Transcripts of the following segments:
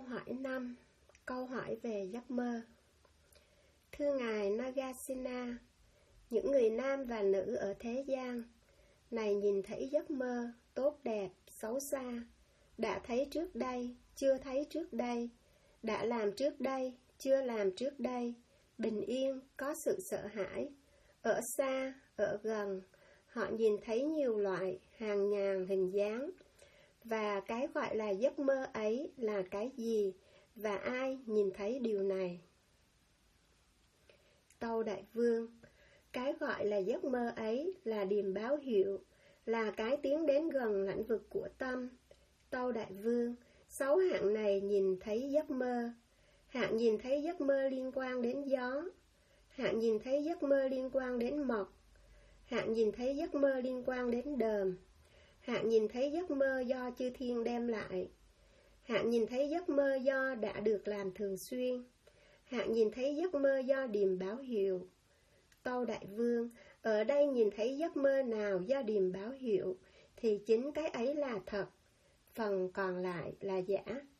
hỏi 5. Câu hỏi về giấc mơ. Thưa Ngài Nagasena, những người nam và nữ ở thế gian này nhìn thấy giấc mơ tốt đẹp, xấu xa, đã thấy trước đây, chưa thấy trước đây, đã làm trước đây, chưa làm trước đây, bình yên, có sự sợ hãi, ở xa, ở gần, họ nhìn thấy nhiều loại, hàng ngàn hình dáng. Và cái gọi là giấc mơ ấy là cái gì, và ai nhìn thấy điều này? Tâu Đại Vương, cái gọi là giấc mơ ấy là điềm báo hiệu, là cái tiến đến gần lãnh vực của tâm. Tâu Đại Vương, 6 hạng này nhìn thấy giấc mơ. Hạng nhìn thấy giấc mơ liên quan đến gió, hạng nhìn thấy giấc mơ liên quan đến mộc, hạng nhìn thấy giấc mơ liên quan đến đờm, hạng nhìn thấy giấc mơ do chư thiên đem lại, hạng nhìn thấy giấc mơ do đã được làm thường xuyên, hạng nhìn thấy giấc mơ do điềm báo hiệu. Tâu Đại Vương, ở đây nhìn thấy giấc mơ nào do điềm báo hiệu thì chính cái ấy là thật, phần còn lại là giả.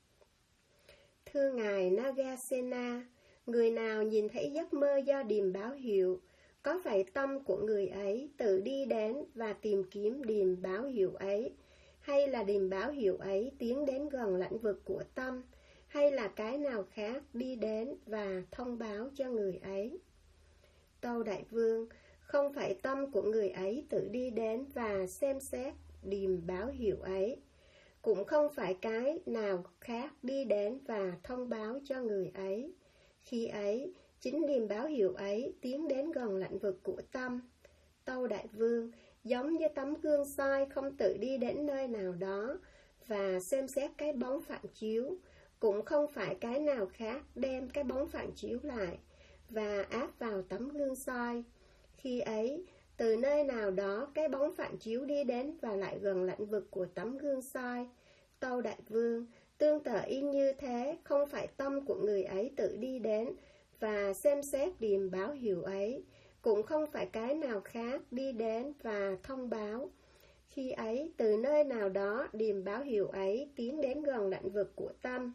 Thưa Ngài Nagasena, người nào nhìn thấy giấc mơ do điềm báo hiệu, có phải tâm của người ấy tự đi đến và tìm kiếm điềm báo hiệu ấy, hay là điềm báo hiệu ấy tiến đến gần lãnh vực của tâm, hay là cái nào khác đi đến và thông báo cho người ấy? Tâu Đại Vương, không phải tâm của người ấy tự đi đến và xem xét điềm báo hiệu ấy, cũng không phải cái nào khác đi đến và thông báo cho người ấy. Khi ấy, chính điềm báo hiệu ấy tiến đến gần lãnh vực của tâm. Tâu Đại Vương, giống như tấm gương soi không tự đi đến nơi nào đó và xem xét cái bóng phản chiếu, cũng không phải cái nào khác đem cái bóng phản chiếu lại và áp vào tấm gương soi. Khi ấy, từ nơi nào đó cái bóng phản chiếu đi đến và lại gần lãnh vực của tấm gương soi. Tâu Đại Vương, tương tự y như thế, không phải tâm của người ấy tự đi đến và xem xét điềm báo hiệu ấy, cũng không phải cái nào khác đi đến và thông báo. Khi ấy, từ nơi nào đó, điềm báo hiệu ấy tiến đến gần lãnh vực của tâm.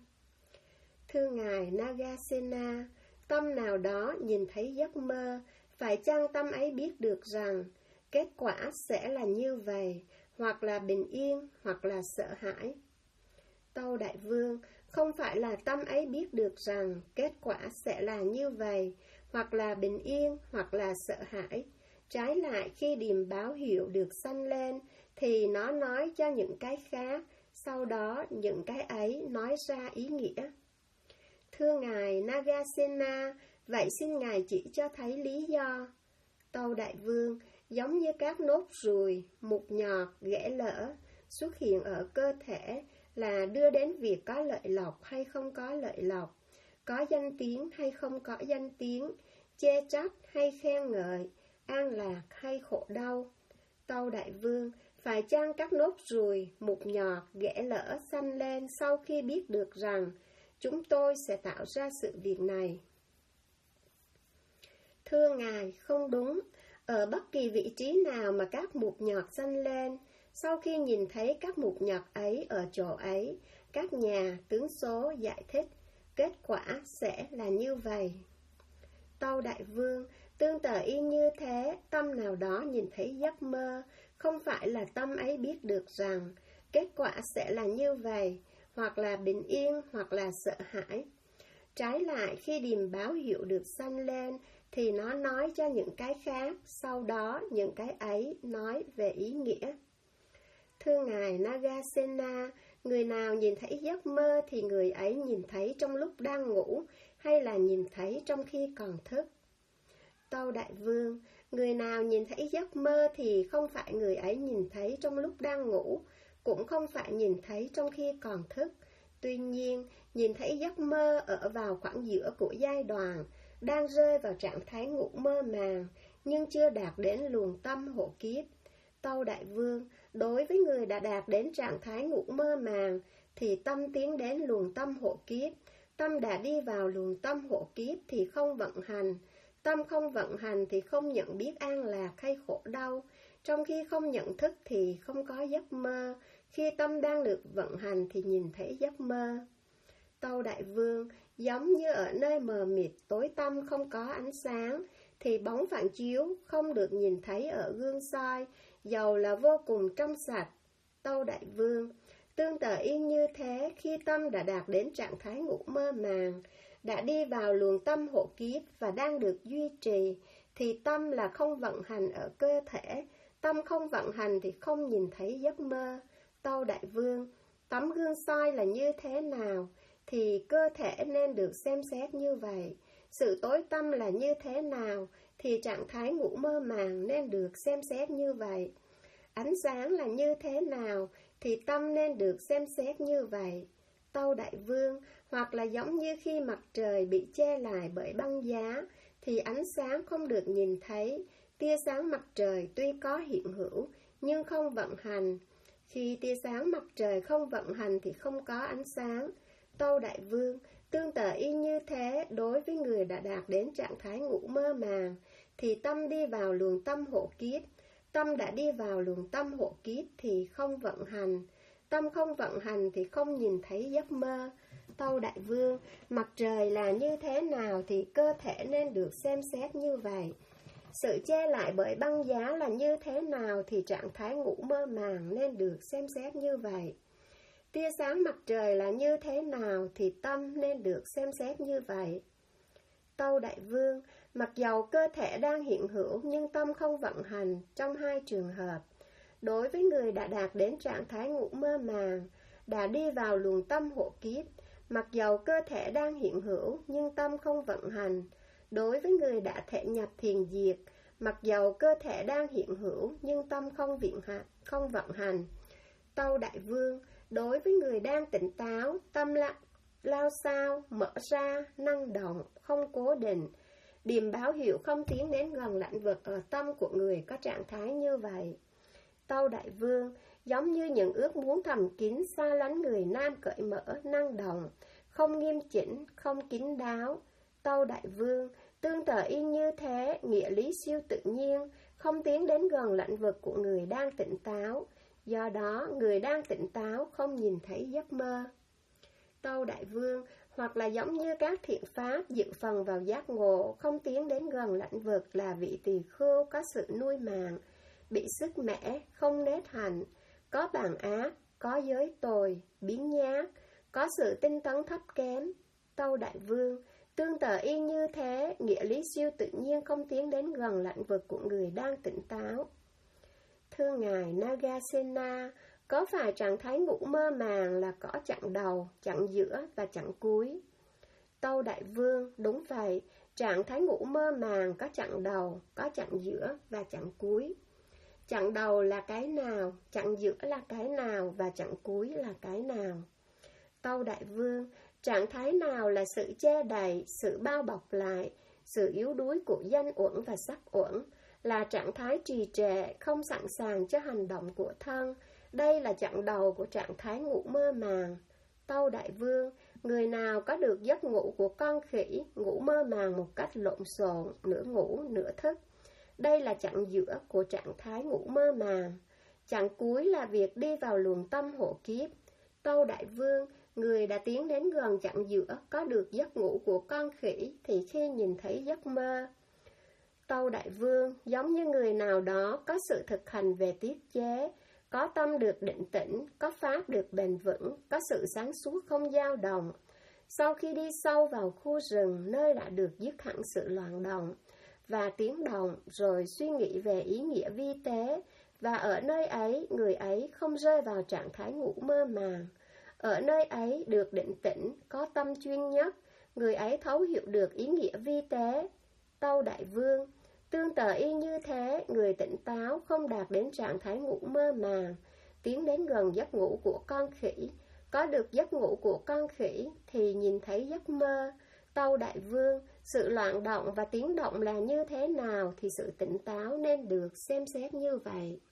Thưa Ngài Nagasena, tâm nào đó nhìn thấy giấc mơ, phải chăng tâm ấy biết được rằng kết quả sẽ là như vậy, hoặc là bình yên, hoặc là sợ hãi? Tâu Đại Vương, không phải là tâm ấy biết được rằng kết quả sẽ là như vậy, hoặc là bình yên, hoặc là sợ hãi. Trái lại, khi điềm báo hiệu được sanh lên, thì nó nói cho những cái khác, sau đó những cái ấy nói ra ý nghĩa. Thưa Ngài Nagasena, vậy xin Ngài chỉ cho thấy lý do. Tâu Đại Vương, giống như các nốt ruồi, mụn nhọt, ghẻ lở xuất hiện ở cơ thể là đưa đến việc có lợi lộc hay không có lợi lộc, có danh tiếng hay không có danh tiếng, chê trách hay khen ngợi, an lạc hay khổ đau. Tâu Đại Vương, phải chăng các nốt ruồi, mụn nhọt, ghẻ lở sanh lên sau khi biết được rằng chúng tôi sẽ tạo ra sự việc này? Thưa Ngài, không đúng. Ở bất kỳ vị trí nào mà các mụn nhọt sanh lên, sau khi nhìn thấy các mụn nhọt ấy ở chỗ ấy, các nhà tướng số giải thích, kết quả sẽ là như vậy. Tâu Đại Vương, tương tự y như thế, tâm nào đó nhìn thấy giấc mơ, không phải là tâm ấy biết được rằng kết quả sẽ là như vậy, hoặc là bình yên, hoặc là sợ hãi. Trái lại, khi điềm báo hiệu được sanh lên, thì nó nói cho những cái khác, sau đó những cái ấy nói về ý nghĩa. Thưa Ngài Nagasena, người nào nhìn thấy giấc mơ thì người ấy nhìn thấy trong lúc đang ngủ, hay là nhìn thấy trong khi còn thức? Tâu Đại Vương, người nào nhìn thấy giấc mơ thì không phải người ấy nhìn thấy trong lúc đang ngủ, cũng không phải nhìn thấy trong khi còn thức. Tuy nhiên, nhìn thấy giấc mơ ở vào khoảng giữa của giai đoạn, đang rơi vào trạng thái ngủ mơ màng, nhưng chưa đạt đến luồng tâm hộ kiếp. Tâu Đại Vương, đối với người đã đạt đến trạng thái ngủ mơ màng, thì tâm tiến đến luồng tâm hộ kiếp. Tâm đã đi vào luồng tâm hộ kiếp thì không vận hành. Tâm không vận hành thì không nhận biết an lạc hay khổ đau. Trong khi không nhận thức thì không có giấc mơ. Khi tâm đang được vận hành thì nhìn thấy giấc mơ. Tâu Đại Vương, giống như ở nơi mờ mịt tối tăm không có ánh sáng, thì bóng phản chiếu không được nhìn thấy ở gương soi, dầu là vô cùng trong sạch. Tâu Đại Vương, tương tự y như thế, khi tâm đã đạt đến trạng thái ngủ mơ màng, đã đi vào luồng tâm hộ kiếp và đang được duy trì, thì tâm là không vận hành ở cơ thể. Tâm không vận hành thì không nhìn thấy giấc mơ. Tâu Đại Vương, tấm gương soi là như thế nào, thì cơ thể nên được xem xét như vậy. Sự tối tâm là như thế nào, thì trạng thái ngủ mơ màng nên được xem xét như vậy. Ánh sáng là như thế nào, thì tâm nên được xem xét như vậy. Tâu Đại Vương, hoặc là giống như khi mặt trời bị che lại bởi băng giá, thì ánh sáng không được nhìn thấy. Tia sáng mặt trời tuy có hiện hữu, nhưng không vận hành. Khi tia sáng mặt trời không vận hành thì không có ánh sáng. Tâu Đại Vương, tương tự y như thế, đối với người đã đạt đến trạng thái ngủ mơ màng, thì tâm đi vào luồng tâm hộ kiếp. Tâm đã đi vào luồng tâm hộ kiếp thì không vận hành. Tâm không vận hành thì không nhìn thấy giấc mơ. Tâu Đại Vương, mặt trời là như thế nào thì cơ thể nên được xem xét như vậy. Sự che lại bởi băng giá là như thế nào thì trạng thái ngủ mơ màng nên được xem xét như vậy. Tia sáng mặt trời là như thế nào thì tâm nên được xem xét như vậy. Tâu Đại Vương, mặc dầu cơ thể đang hiện hữu nhưng tâm không vận hành trong hai trường hợp. Đối với người đã đạt đến trạng thái ngủ mơ màng, đã đi vào luồng tâm hộ kiếp, mặc dầu cơ thể đang hiện hữu nhưng tâm không vận hành. Đối với người đã thể nhập thiền diệt, mặc dầu cơ thể đang hiện hữu nhưng tâm không vận hành. Tâu Đại Vương, đối với người đang tỉnh táo, tâm lao sao, mở ra, năng động, không cố định. Điềm báo hiệu không tiến đến gần lãnh vực ở tâm của người có trạng thái như vậy. Tâu Đại Vương, giống như những ước muốn thầm kín xa lánh người nam cởi mở, năng động, không nghiêm chỉnh, không kín đáo. Tâu Đại Vương, tương tự y như thế, nghĩa lý siêu tự nhiên, không tiến đến gần lãnh vực của người đang tỉnh táo. Do đó, người đang tỉnh táo không nhìn thấy giấc mơ. Tâu Đại Vương, hoặc là giống như các thiện pháp dự phần vào giác ngộ, không tiến đến gần lãnh vực là vị tỳ khưu có sự nuôi màng, bị sức mẻ, không nết hạnh, có bản ác, có giới tồi, biến nhát, có sự tinh tấn thấp kém. Tâu Đại Vương, tương tự y như thế, nghĩa lý siêu tự nhiên không tiến đến gần lãnh vực của người đang tỉnh táo. Thưa Ngài Nagasena, có phải trạng thái ngủ mơ màng là có chặng đầu, chặng giữa và chặng cuối? Tâu Đại Vương, đúng vậy, trạng thái ngủ mơ màng có chặng đầu, có chặng giữa và chặng cuối. Chặng đầu là cái nào, chặng giữa là cái nào và chặng cuối là cái nào? Tâu Đại Vương, trạng thái nào là sự che đậy, sự bao bọc lại, sự yếu đuối của danh uẩn và sắc uẩn, là trạng thái trì trệ, không sẵn sàng cho hành động của thân. Đây là chặng đầu của trạng thái ngủ mơ màng. Tâu Đại Vương, người nào có được giấc ngủ của con khỉ, ngủ mơ màng một cách lộn xộn, nửa ngủ, nửa thức. Đây là chặng giữa của trạng thái ngủ mơ màng. Chặng cuối là việc đi vào luồng tâm hộ kiếp. Tâu Đại Vương, người đã tiến đến gần chặng giữa, có được giấc ngủ của con khỉ, thì khi nhìn thấy giấc mơ. Tâu Đại Vương, giống như người nào đó có sự thực hành về tiết chế, có tâm được định tĩnh, có pháp được bền vững, có sự sáng suốt không dao động. Sau khi đi sâu vào khu rừng, nơi đã được dứt hẳn sự loạn động và tiếng động, rồi suy nghĩ về ý nghĩa vi tế, và ở nơi ấy, người ấy không rơi vào trạng thái ngủ mơ màng. Ở nơi ấy được định tĩnh, có tâm chuyên nhất, người ấy thấu hiểu được ý nghĩa vi tế. Tâu Đại Vương, tương tự y như thế, người tỉnh táo không đạt đến trạng thái ngủ mơ màng, tiến đến gần giấc ngủ của con khỉ, có được giấc ngủ của con khỉ thì nhìn thấy giấc mơ. Tâu Đại Vương, sự loạn động và tiếng động là như thế nào thì sự tỉnh táo nên được xem xét như vậy.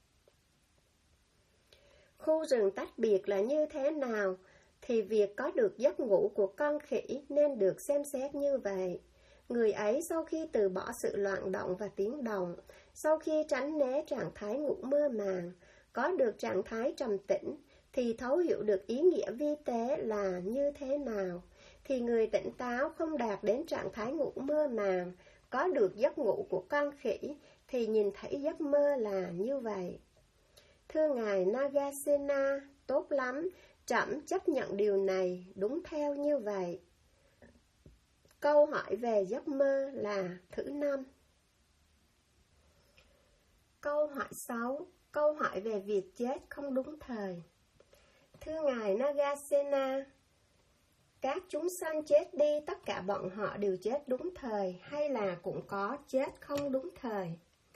Khu rừng tách biệt là như thế nào thì việc có được giấc ngủ của con khỉ nên được xem xét như vậy. Người ấy sau khi từ bỏ sự loạn động và tiếng động, sau khi tránh né trạng thái ngủ mơ màng, có được trạng thái trầm tĩnh, thì thấu hiểu được ý nghĩa vi tế là như thế nào. thì người tỉnh táo không đạt đến trạng thái ngủ mơ màng, có được giấc ngủ của con khỉ, thì nhìn thấy giấc mơ là như vậy. Thưa Ngài Nagasena, tốt lắm, trẫm chấp nhận điều này, đúng theo như vậy. Câu hỏi về giấc mơ là thứ 5. Câu hỏi 6. Câu hỏi về việc chết không đúng thời. Thưa Ngài Nagasena, các chúng sanh chết đi, tất cả bọn họ đều chết đúng thời, hay là cũng có chết không đúng thời?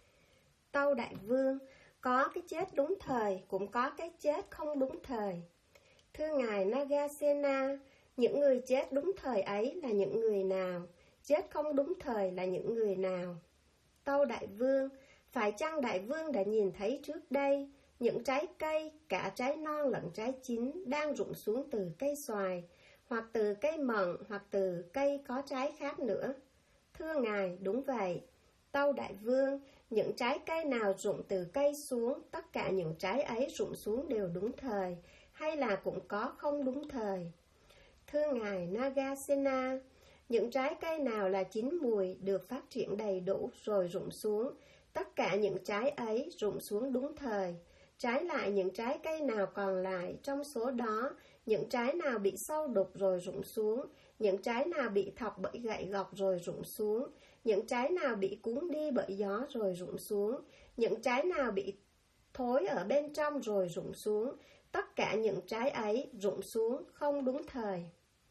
Tâu Đại Vương, có cái chết đúng thời, cũng có cái chết không đúng thời. Thưa Ngài Nagasena, những người chết đúng thời ấy là những người nào? Chết không đúng thời là những người nào? Tâu Đại Vương, phải chăng Đại Vương đã nhìn thấy trước đây những trái cây, cả trái non lẫn trái chín, đang rụng xuống từ cây xoài, hoặc từ cây mận, hoặc từ cây có trái khác nữa? Thưa Ngài, đúng vậy. Tâu Đại Vương, những trái cây nào rụng từ cây xuống, tất cả những trái ấy rụng xuống đều đúng thời, hay là cũng có không đúng thời? Thưa Ngài Nagasena, những trái cây nào là chín mùi, được phát triển đầy đủ rồi rụng xuống, tất cả những trái ấy rụng xuống đúng thời. Trái lại, những trái cây nào còn lại trong số đó, những trái nào bị sâu đục rồi rụng xuống, những trái nào bị thọc bởi gậy gộc rồi rụng xuống, những trái nào bị cuốn đi bởi gió rồi rụng xuống, những trái nào bị thối ở bên trong rồi rụng xuống, tất cả những trái ấy rụng xuống không đúng thời.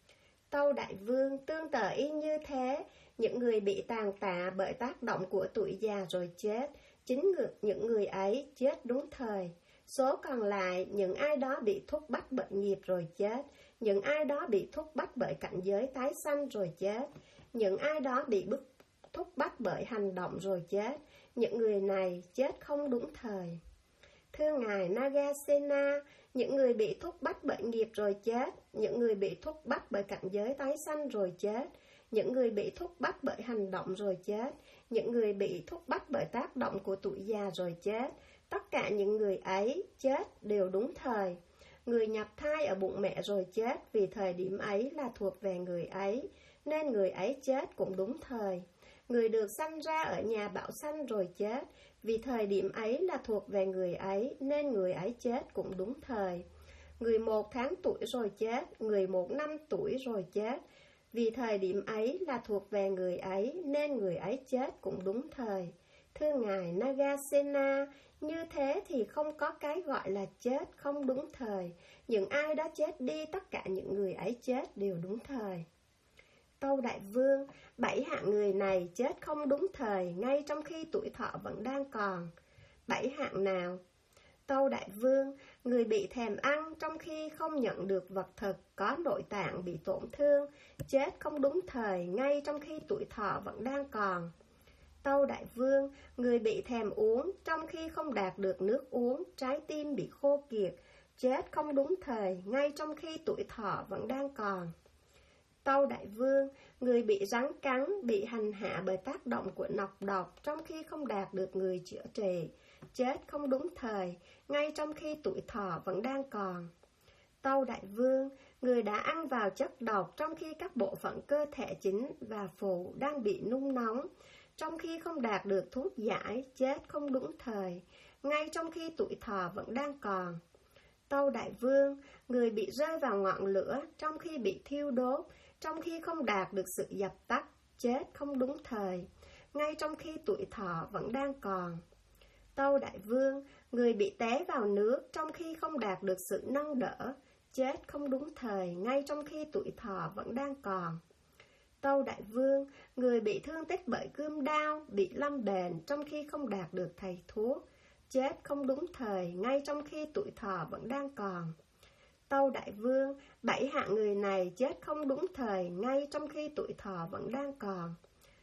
Tâu Đại Vương, tương tự y như thế, những người bị tàn tạ bởi tác động của tuổi già rồi chết, chính những người ấy chết đúng thời. Số còn lại, những ai đó bị thúc bắt bởi nghiệp rồi chết, những ai đó bị thúc bắt bởi cảnh giới tái sanh rồi chết, những ai đó bị thúc bắt bởi hành động rồi chết, những người này chết không đúng thời. Thưa Ngài Nagasena, những người bị thúc bắt bởi nghiệp rồi chết, những người bị thúc bắt bởi cảnh giới tái sanh rồi chết, những người bị thúc bắt bởi hành động rồi chết, những người bị thúc bắt bởi tác động của tuổi già rồi chết, tất cả những người ấy chết đều đúng thời. Người nhập thai ở bụng mẹ rồi chết, vì thời điểm ấy là thuộc về người ấy, nên người ấy chết cũng đúng thời. Người được sanh ra ở nhà bạo sanh rồi chết, vì thời điểm ấy là thuộc về người ấy, nên người ấy chết cũng đúng thời. Người 1 tháng tuổi rồi chết, người 1 năm tuổi rồi chết, vì thời điểm ấy là thuộc về người ấy, nên người ấy chết cũng đúng thời. Thưa Ngài Nagasena, như thế thì không có cái gọi là chết không đúng thời. Những ai đã chết đi, tất cả những người ấy chết đều đúng thời. Tâu Đại Vương, 7 hạng người này chết không đúng thời, ngay trong khi tuổi thọ vẫn đang còn. 7 hạng nào? Tâu Đại Vương, người bị thèm ăn trong khi không nhận được vật thực, có nội tạng bị tổn thương, chết không đúng thời, ngay trong khi tuổi thọ vẫn đang còn. Tâu Đại Vương, người bị thèm uống trong khi không đạt được nước uống, trái tim bị khô kiệt, chết không đúng thời, ngay trong khi tuổi thọ vẫn đang còn. Tâu Đại Vương, người bị rắn cắn, bị hành hạ bởi tác động của nọc độc trong khi không đạt được người chữa trị, chết không đúng thời, ngay trong khi tuổi thọ vẫn đang còn. Tâu Đại Vương, người đã ăn vào chất độc trong khi các bộ phận cơ thể chính và phụ đang bị nung nóng, trong khi không đạt được thuốc giải, chết không đúng thời, ngay trong khi tuổi thọ vẫn đang còn. Tâu Đại Vương, người bị rơi vào ngọn lửa trong khi bị thiêu đốt, trong khi không đạt được sự dập tắt, chết không đúng thời, ngay trong khi tuổi thọ vẫn đang còn. Tâu Đại Vương, người bị té vào nước trong khi không đạt được sự nâng đỡ, chết không đúng thời, ngay trong khi tuổi thọ vẫn đang còn. Tâu Đại Vương, người bị thương tích bởi gươm đao, bị lâm đền trong khi không đạt được thầy thuốc, chết không đúng thời, ngay trong khi tuổi thọ vẫn đang còn. Tâu Đại Vương, 7 hạng người này chết không đúng thời, ngay trong khi tuổi thọ vẫn đang còn.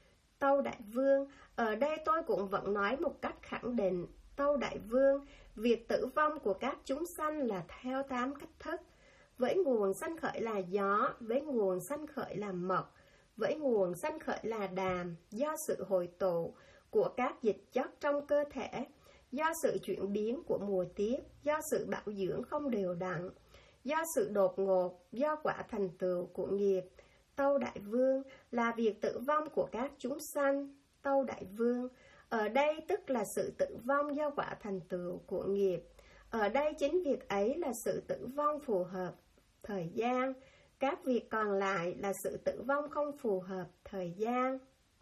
Tâu Đại Vương, ở đây tôi cũng vẫn nói một cách khẳng định. Tâu Đại Vương, việc tử vong của các chúng sanh là theo 8 cách thức. Với nguồn sanh khởi là gió, với nguồn sanh khởi là mật, với nguồn sanh khởi là đàm, do sự hồi tụ của các dịch chất trong cơ thể, do sự chuyển biến của mùa tiết, do sự bảo dưỡng không đều đặn, do sự đột ngột, do quả thành tựu của nghiệp. Tâu Đại Vương, là việc tử vong của các chúng sanh. Tâu Đại Vương, ở đây tức là sự tử vong do quả thành tựu của nghiệp. Ở đây chính việc ấy là sự tử vong phù hợp thời gian. Các việc còn lại là sự tử vong không phù hợp thời gian.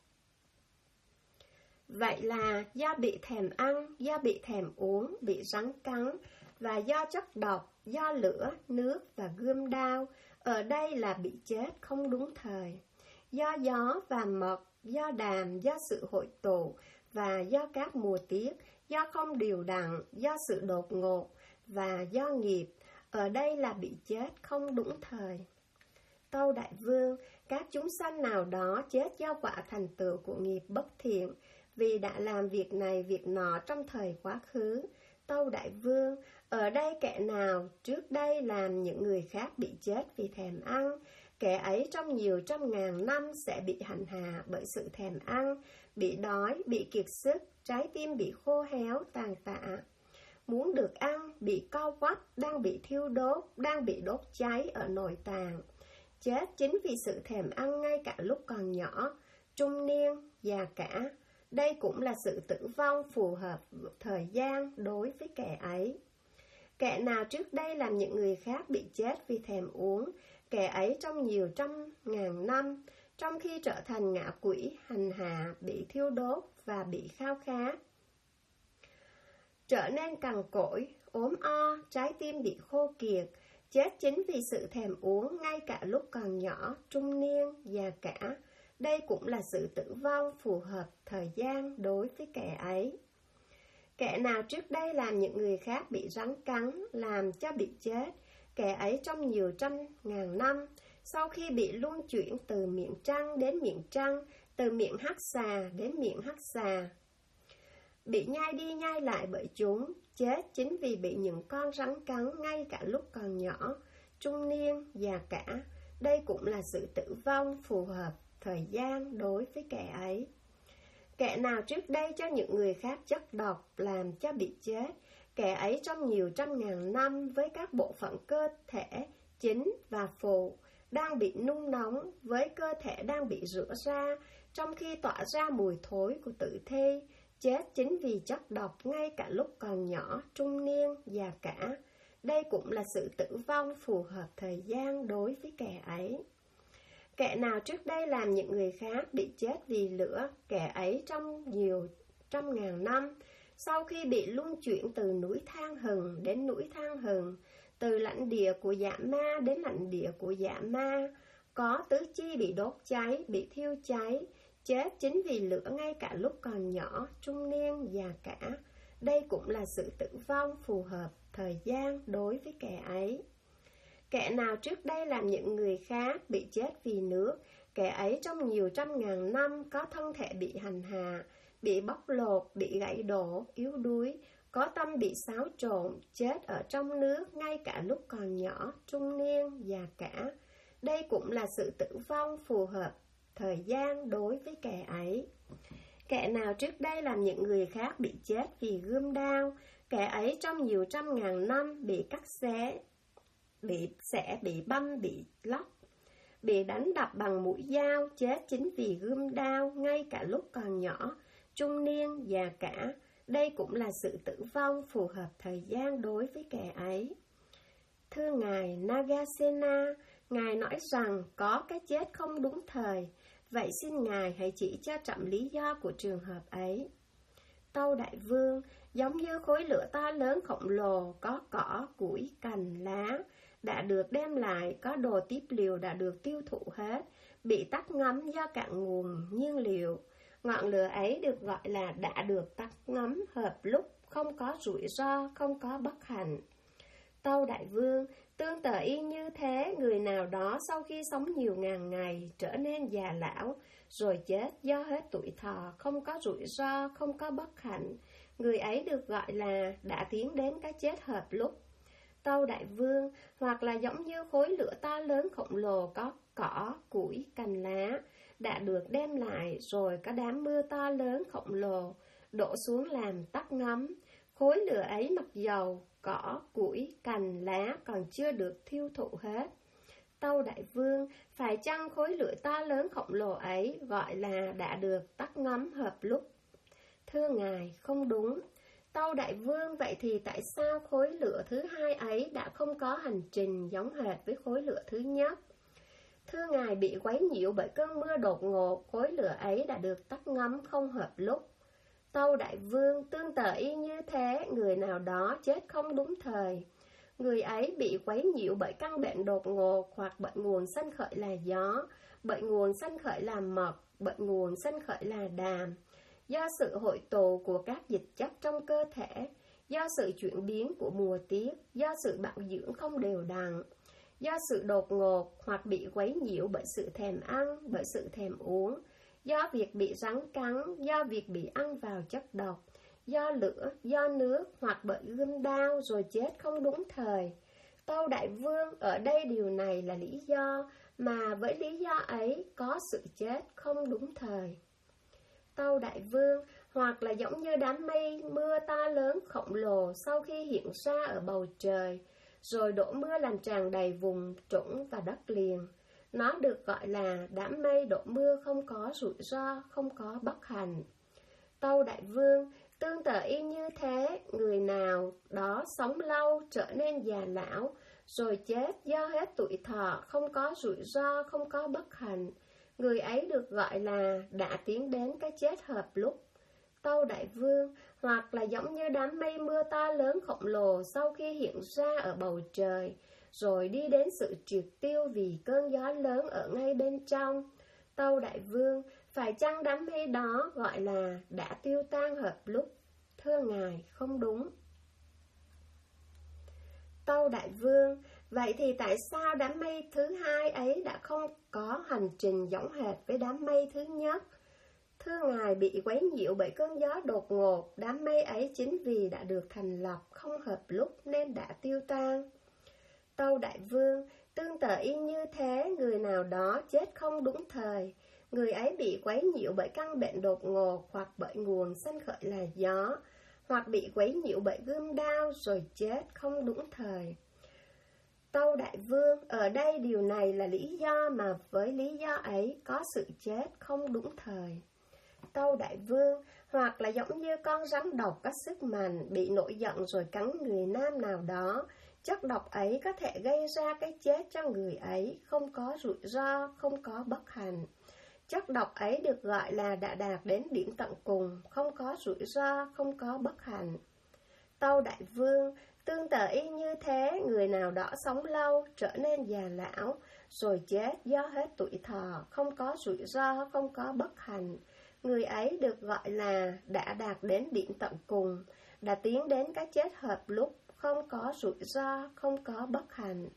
Vậy là do bị thèm ăn, do bị thèm uống, bị rắn cắn, và do chất độc, do lửa, nước và gươm đao, ở đây là bị chết không đúng thời. Do gió và mật, do đàm, do sự hội tụ, và do các mùa tiết, do không điều đặn, do sự đột ngột, và do nghiệp, ở đây là bị chết không đúng thời. Tâu Đại Vương, các chúng sanh nào đó chết do quả thành tựu của nghiệp bất thiện, vì đã làm việc này việc nọ trong thời quá khứ. Tâu Đại Vương, ở đây kẻ nào trước đây làm những người khác bị chết vì thèm ăn, kẻ ấy trong nhiều trăm ngàn năm sẽ bị hành hạ bởi sự thèm ăn, bị đói, bị kiệt sức, trái tim bị khô héo, tàn tạ. Muốn được ăn, bị co quắp, đang bị thiêu đốt, đang bị đốt cháy ở nội tạng. Chết chính vì sự thèm ăn ngay cả lúc còn nhỏ, trung niên, già cả. Đây cũng là sự tử vong phù hợp thời gian đối với kẻ ấy. Kẻ nào trước đây làm những người khác bị chết vì thèm uống, kẻ ấy trong nhiều trăm ngàn năm, trong khi trở thành ngạ quỷ, hành hạ, bị thiêu đốt và bị khao khát, trở nên cằn cỗi, ốm o, trái tim bị khô kiệt, chết chính vì sự thèm uống ngay cả lúc còn nhỏ, trung niên, già cả. Đây cũng là sự tử vong phù hợp thời gian đối với kẻ ấy. Kẻ nào trước đây làm những người khác bị rắn cắn, làm cho bị chết, kẻ ấy trong nhiều trăm ngàn năm, sau khi bị luân chuyển từ miệng trăng đến miệng trăng, từ miệng hắc xà đến miệng hắc xà, bị nhai đi nhai lại bởi chúng, chết chính vì bị những con rắn cắn ngay cả lúc còn nhỏ, trung niên, già cả. Đây cũng là sự tử vong phù hợp thời gian đối với kẻ ấy. Kẻ nào trước đây cho những người khác chất độc làm cho bị chết, kẻ ấy trong nhiều trăm ngàn năm với các bộ phận cơ thể chính và phụ đang bị nung nóng, với cơ thể đang bị rửa ra, trong khi tỏa ra mùi thối của tử thi, chết chính vì chất độc ngay cả lúc còn nhỏ, trung niên, già cả. Đây cũng là sự tử vong phù hợp thời gian đối với kẻ ấy. Kẻ nào trước đây làm những người khác bị chết vì lửa, kẻ ấy trong nhiều trăm ngàn năm, sau khi bị luân chuyển từ núi Than Hừng đến núi Than Hừng, từ lãnh địa của dạ ma đến lãnh địa của dạ ma, có tứ chi bị đốt cháy, bị thiêu cháy, chết chính vì lửa ngay cả lúc còn nhỏ, trung niên, già cả. Đây cũng là sự tử vong phù hợp thời gian đối với kẻ ấy. Kẻ nào trước đây làm những người khác bị chết vì nước, kẻ ấy trong nhiều trăm ngàn năm có thân thể bị hành hạ, bị bóc lột, bị gãy đổ, yếu đuối, có tâm bị xáo trộn, chết ở trong nước ngay cả lúc còn nhỏ, trung niên, già cả. Đây cũng là sự tử vong phù hợp thời gian đối với kẻ ấy. Kẻ nào trước đây làm những người khác bị chết vì gươm đao, kẻ ấy trong nhiều trăm ngàn năm bị cắt xé, bị băm, bị lóc, bị đánh đập bằng mũi dao, chết chính vì gươm đao ngay cả lúc còn nhỏ, trung niên, già cả. Đây cũng là sự tử vong phù hợp thời gian đối với kẻ ấy. Thưa Ngài Nagasena, Ngài nói rằng có cái chết không đúng thời, vậy xin Ngài hãy chỉ cho trẫm lý do của trường hợp ấy. Tâu Đại Vương, giống như khối lửa to lớn khổng lồ, có cỏ, củi, cành, lá, đã được đem lại, có đồ tiếp liệu đã được tiêu thụ hết, bị tắt ngấm do cạn nguồn nhiên liệu. Ngọn lửa ấy được gọi là đã được tắt ngấm hợp lúc, không có rủi ro, không có bất hạnh. Tâu Đại Vương, tương tự y như thế, người nào đó sau khi sống nhiều ngàn ngày trở nên già lão, rồi chết do hết tuổi thọ, không có rủi ro, không có bất hạnh. Người ấy được gọi là đã tiến đến cái chết hợp lúc. Tâu Đại Vương, hoặc là giống như khối lửa to lớn khổng lồ có cỏ, củi, cành lá, đã được đem lại, rồi có đám mưa to lớn khổng lồ đổ xuống làm tắt ngấm. Khối lửa ấy mặc dầu, cỏ, củi, cành, lá còn chưa được thiêu thụ hết, Tâu Đại Vương, phải chăng khối lửa to lớn khổng lồ ấy gọi là đã được tắt ngấm hợp lúc? Thưa ngài, không đúng. Tâu Đại Vương, vậy thì tại sao khối lửa thứ hai ấy đã không có hành trình giống hệt với khối lửa thứ nhất? Thưa ngài, bị quấy nhiễu bởi cơn mưa đột ngột, khối lửa ấy đã được tắt ngấm không hợp lúc. Tâu Đại Vương, tương tự y như thế, người nào đó chết không đúng thời. Người ấy bị quấy nhiễu bởi căn bệnh đột ngột, hoặc bởi nguồn sanh khởi là gió, bởi nguồn sanh khởi là mật, bởi nguồn sanh khởi là đàm. Do sự hội tụ của các dịch chất trong cơ thể, do sự chuyển biến của mùa tiết, do sự bảo dưỡng không đều đặn, do sự đột ngột hoặc bị quấy nhiễu bởi sự thèm ăn, bởi sự thèm uống, do việc bị rắn cắn, do việc bị ăn vào chất độc, do lửa, do nước hoặc bởi gươm đao rồi chết không đúng thời. Tâu Đại Vương, ở đây điều này là lý do, mà với lý do ấy có sự chết không đúng thời. Tâu Đại Vương, hoặc là giống như đám mây mưa to lớn khổng lồ sau khi hiện ra ở bầu trời, rồi đổ mưa làm tràn đầy vùng trũng và đất liền. Nó được gọi là đám mây đổ mưa không có rủi ro, không có bất hạnh. Tâu Đại Vương, tương tự y như thế, người nào đó sống lâu trở nên già lão, rồi chết do hết tuổi thọ, không có rủi ro, không có bất hạnh. Người ấy được gọi là đã tiến đến cái chết hợp lúc. Tâu Đại Vương, hoặc là giống như đám mây mưa to lớn khổng lồ sau khi hiện ra ở bầu trời, rồi đi đến sự triệt tiêu vì cơn gió lớn ở ngay bên trong. Tâu Đại Vương, phải chăng đám mây đó gọi là đã tiêu tan hợp lúc? Thưa ngài, không đúng. Tâu Đại Vương, vậy thì tại sao đám mây thứ hai ấy đã không có hành trình giống hệt với đám mây thứ nhất? Thưa ngài, bị quấy nhiễu bởi cơn gió đột ngột, đám mây ấy chính vì đã được thành lập không hợp lúc nên đã tiêu tan. Tâu Đại Vương, tương tự y như thế, người nào đó chết không đúng thời. Người ấy bị quấy nhiễu bởi căn bệnh đột ngột, hoặc bởi nguồn sanh khởi là gió, hoặc bị quấy nhiễu bởi gươm đao rồi chết không đúng thời. Tâu Đại Vương, ở đây điều này là lý do, mà với lý do ấy có sự chết không đúng thời. Tâu Đại Vương, hoặc là giống như con rắn độc có sức mạnh, bị nổi giận rồi cắn người nam nào đó, chất độc ấy có thể gây ra cái chết cho người ấy, không có rủi ro, không có bất hạnh. Chất độc ấy được gọi là đã đạt đến điểm tận cùng, không có rủi ro, không có bất hạnh. Tâu Đại Vương, tương tự y như thế, người nào đó sống lâu, trở nên già lão, rồi chết do hết tuổi thọ, không có rủi ro, không có bất hạnh. Người ấy được gọi là đã đạt đến điểm tận cùng, đã tiến đến cái chết hợp lúc, không có rủi ro, không có bất hạnh.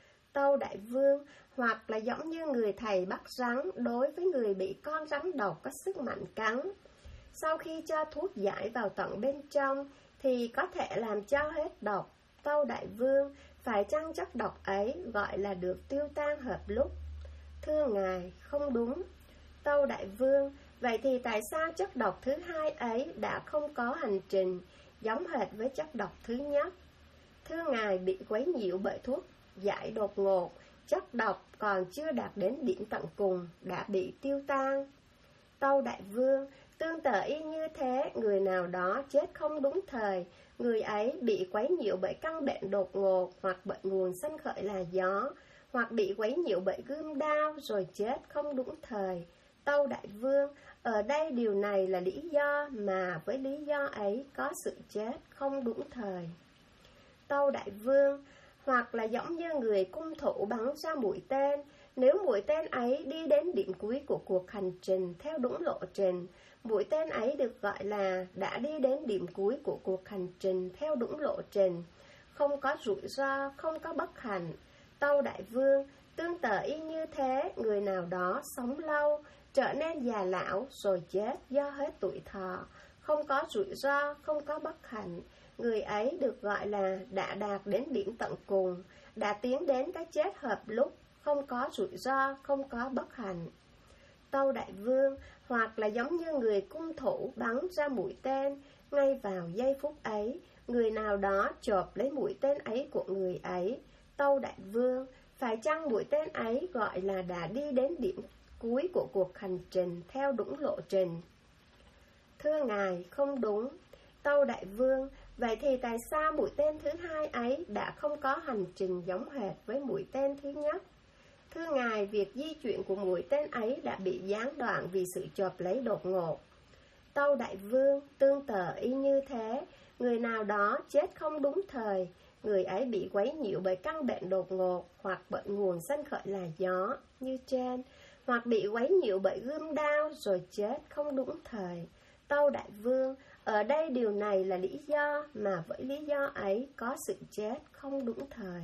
Tâu Đại Vương, hoặc là giống như người thầy bắt rắn đối với người bị con rắn độc có sức mạnh cắn. Sau khi cho thuốc giải vào tận bên trong, thì có thể làm cho hết độc. Tâu Đại Vương, phải chăng chất độc ấy gọi là được tiêu tan hợp lúc? Thưa ngài, không đúng. Tâu Đại Vương, vậy thì tại sao chất độc thứ hai ấy đã không có hành trình giống hệt với chất độc thứ nhất? Thưa ngài, bị quấy nhiễu bởi thuốc giải đột ngột, chất độc còn chưa đạt đến điểm tận cùng đã bị tiêu tan. Tâu Đại Vương, tương tự y như thế, người nào đó chết không đúng thời, người ấy bị quấy nhiễu bởi căn bệnh đột ngột, hoặc bởi nguồn sanh khởi là gió, hoặc bị quấy nhiễu bởi gươm đao rồi chết không đúng thời. Tâu Đại Vương, ở đây điều này là lý do, mà với lý do ấy có sự chết không đúng thời. Tâu Đại Vương, hoặc là giống như người cung thủ bắn ra mũi tên, nếu mũi tên ấy đi đến điểm cuối của cuộc hành trình theo đúng lộ trình, mũi tên ấy được gọi là đã đi đến điểm cuối của cuộc hành trình theo đúng lộ trình, không có rủi ro, không có bất hạnh. Tâu Đại Vương, tương tự y như thế, người nào đó sống lâu, trở nên già lão rồi chết do hết tuổi thọ, không có rủi ro, không có bất hạnh. Người ấy được gọi là đã đạt đến điểm tận cùng, đã tiến đến cái chết hợp lúc, không có rủi ro, không có bất hạnh. Tâu Đại Vương, hoặc là giống như người cung thủ bắn ra mũi tên, ngay vào giây phút ấy, người nào đó chộp lấy mũi tên ấy của người ấy. Tâu Đại Vương, phải chăng mũi tên ấy gọi là đã đi đến điểm cuối của cuộc hành trình theo đúng lộ trình? Thưa Ngài, không đúng. Tâu Đại Vương, vậy thì tại sao mũi tên thứ hai ấy đã không có hành trình giống hệt với mũi tên thứ nhất? Thưa Ngài, việc di chuyển của mũi tên ấy đã bị gián đoạn vì sự chộp lấy đột ngột. Tâu Đại Vương, tương tự y như thế, người nào đó chết không đúng thời, người ấy bị quấy nhiễu bởi căn bệnh đột ngột hoặc bởi nguồn sanh khởi là gió, như trên, hoặc bị quấy nhiễu bởi gươm đao rồi chết không đúng thời. Tâu Đại Vương, ở đây điều này là lý do mà với lý do ấy có sự chết không đúng thời.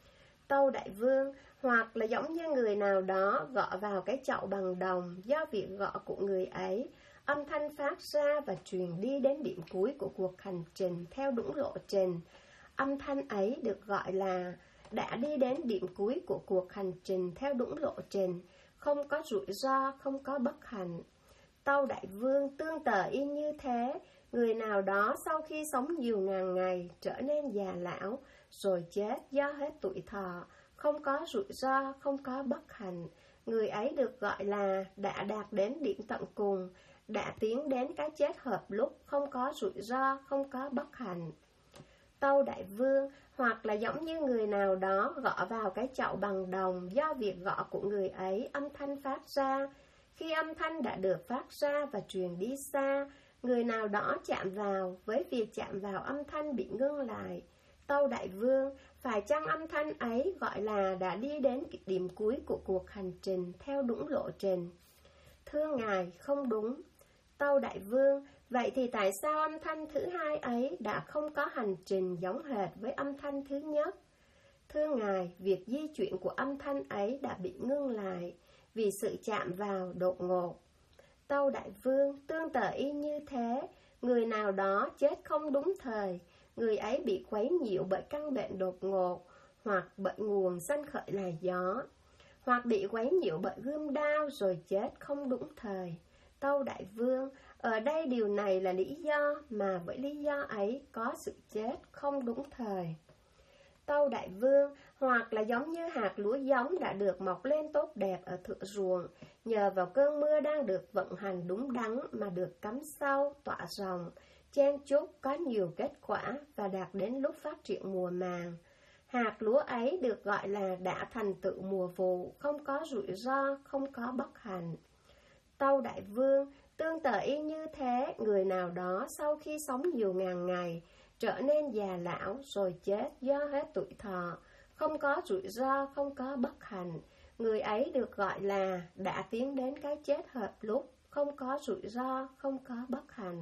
Tâu Đại Vương, hoặc là giống như người nào đó gõ vào cái chậu bằng đồng, do việc gõ của người ấy, âm thanh phát ra và truyền đi đến điểm cuối của cuộc hành trình theo đúng lộ trình. Âm thanh ấy được gọi là đã đi đến điểm cuối của cuộc hành trình theo đúng lộ trình, không có rủi ro, không có bất hạnh. Tâu Đại Vương, tương tự y như thế, người nào đó sau khi sống nhiều ngàn ngày trở nên già lão, rồi chết do hết tuổi thọ, không có rủi ro, không có bất hạnh. Người ấy được gọi là đã đạt đến điểm tận cùng, đã tiến đến cái chết hợp lúc, không có rủi ro, không có bất hạnh. Tâu Đại Vương, hoặc là giống như người nào đó gõ vào cái chậu bằng đồng, do việc gõ của người ấy âm thanh phát ra. Khi âm thanh đã được phát ra và truyền đi xa, người nào đó chạm vào, với việc chạm vào âm thanh bị ngưng lại. Tâu Đại Vương, phải chăng âm thanh ấy gọi là đã đi đến điểm cuối của cuộc hành trình theo đúng lộ trình? Thưa Ngài, không đúng. Tâu Đại Vương, vậy thì tại sao âm thanh thứ hai ấy đã không có hành trình giống hệt với âm thanh thứ nhất? Thưa Ngài, việc di chuyển của âm thanh ấy đã bị ngưng lại vì sự chạm vào đột ngột. Tâu Đại Vương, tương tự y như thế, người nào đó chết không đúng thời, người ấy bị quấy nhiễu bởi căn bệnh đột ngột, hoặc bởi nguồn sanh khởi là gió, hoặc bị quấy nhiễu bởi gươm đao rồi chết không đúng thời. Tâu Đại Vương, ở đây điều này là lý do mà với lý do ấy có sự chết không đúng thời. Tâu Đại Vương, hoặc là giống như hạt lúa giống đã được mọc lên tốt đẹp ở thửa ruộng, nhờ vào cơn mưa đang được vận hành đúng đắn mà được cắm sâu, tỏa ròng, chen chúc có nhiều kết quả và đạt đến lúc phát triển mùa màng. Hạt lúa ấy được gọi là đã thành tựu mùa vụ, không có rủi ro, không có bất hạnh. Tâu Đại Vương, tương tự y như thế, người nào đó sau khi sống nhiều ngàn ngày, trở nên già lão rồi chết do hết tuổi thọ, không có rủi ro, không có bất hạnh. Người ấy được gọi là đã tiến đến cái chết hợp lúc, không có rủi ro, không có bất hạnh.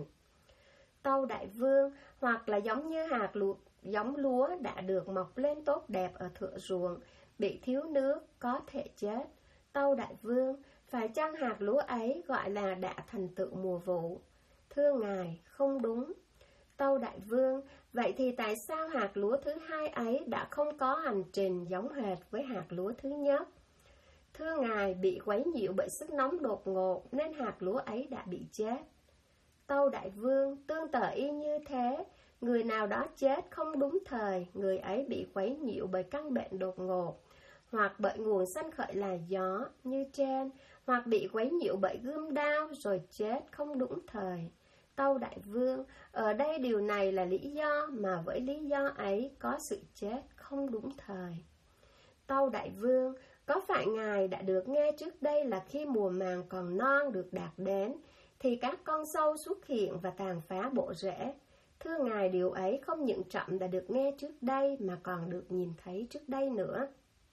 Tâu Đại Vương, hoặc là giống như giống lúa đã được mọc lên tốt đẹp ở thửa ruộng, bị thiếu nước, có thể chết. Tâu Đại Vương, phải chăng hạt lúa ấy gọi là đã thành tựu mùa vụ? Thưa Ngài, không đúng. Tâu Đại Vương, vậy thì tại sao hạt lúa thứ hai ấy đã không có hành trình giống hệt với hạt lúa thứ nhất? Thưa Ngài, bị quấy nhiễu bởi sức nóng đột ngột nên hạt lúa ấy đã bị chết. Tâu Đại Vương, tương tự y như thế, người nào đó chết không đúng thời, người ấy bị quấy nhiễu bởi căn bệnh đột ngột, hoặc bởi nguồn sanh khởi là gió, như trên, hoặc bị quấy nhiễu bởi gươm đao rồi chết không đúng thời. Tâu Đại Vương, ở đây điều này là lý do mà với lý do ấy có sự chết không đúng thời. Tâu Đại Vương, có phải Ngài đã được nghe trước đây là khi mùa màng còn non được đạt đến, thì các con sâu xuất hiện và tàn phá bộ rễ? Thưa Ngài, điều ấy không những chậm đã được nghe trước đây mà còn được nhìn thấy trước đây nữa.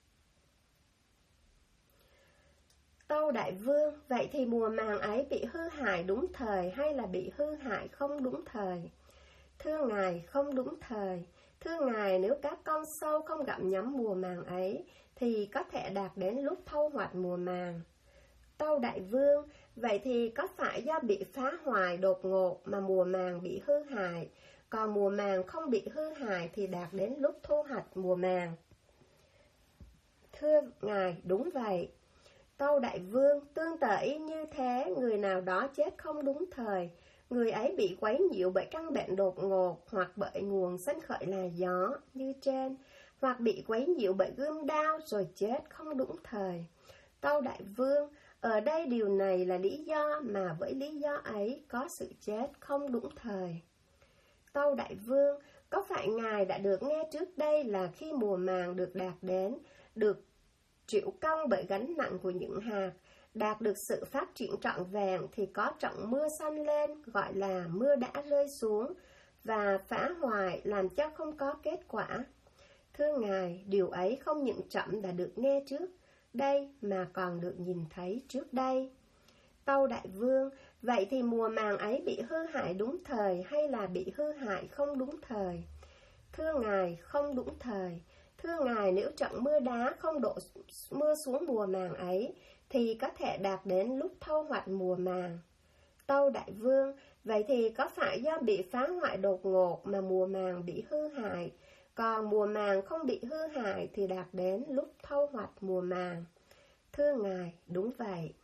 Tâu Đại Vương, vậy thì mùa màng ấy bị hư hại đúng thời hay là bị hư hại không đúng thời? Thưa Ngài, không đúng thời. Thưa Ngài, nếu các con sâu không gặm nhấm mùa màng ấy, thì có thể đạt đến lúc thu hoạch mùa màng. Tâu Đại Vương, vậy thì có phải do bị phá hoại đột ngột mà mùa màng bị hư hại, còn mùa màng không bị hư hại thì đạt đến lúc thu hoạch mùa màng? Thưa Ngài, đúng vậy. Tâu Đại Vương, tương tự y như thế, người nào đó chết không đúng thời, người ấy bị quấy nhiễu bởi căn bệnh đột ngột hoặc bởi nguồn sanh khởi là gió, như trên, hoặc bị quấy nhiễu bởi gươm đao rồi chết không đúng thời. Tâu Đại Vương, ở đây điều này là lý do mà với lý do ấy có sự chết không đúng thời. Tâu Đại Vương, có phải ngài đã được nghe trước đây là khi mùa màng được đạt đến, được chịu công bởi gánh nặng của những hạt, đạt được sự phát triển trọn vẹn thì có trận mưa xanh lên gọi là mưa đã rơi xuống và phá hoại làm cho không có kết quả. Thưa ngài, điều ấy không những trẫm đã được nghe trước đây mà còn được nhìn thấy trước đây. Tâu Đại Vương, vậy thì mùa màng ấy bị hư hại đúng thời hay là bị hư hại không đúng thời? Thưa ngài, không đúng thời. Thưa ngài, nếu trận mưa đá không đổ mưa xuống mùa màng ấy thì có thể đạt đến lúc thu hoạch mùa màng. Tâu Đại Vương, vậy thì có phải do bị phá hoại đột ngột mà mùa màng bị hư hại, còn mùa màng không bị hư hại thì đạt đến lúc thu hoạch mùa màng? Thưa ngài, đúng vậy.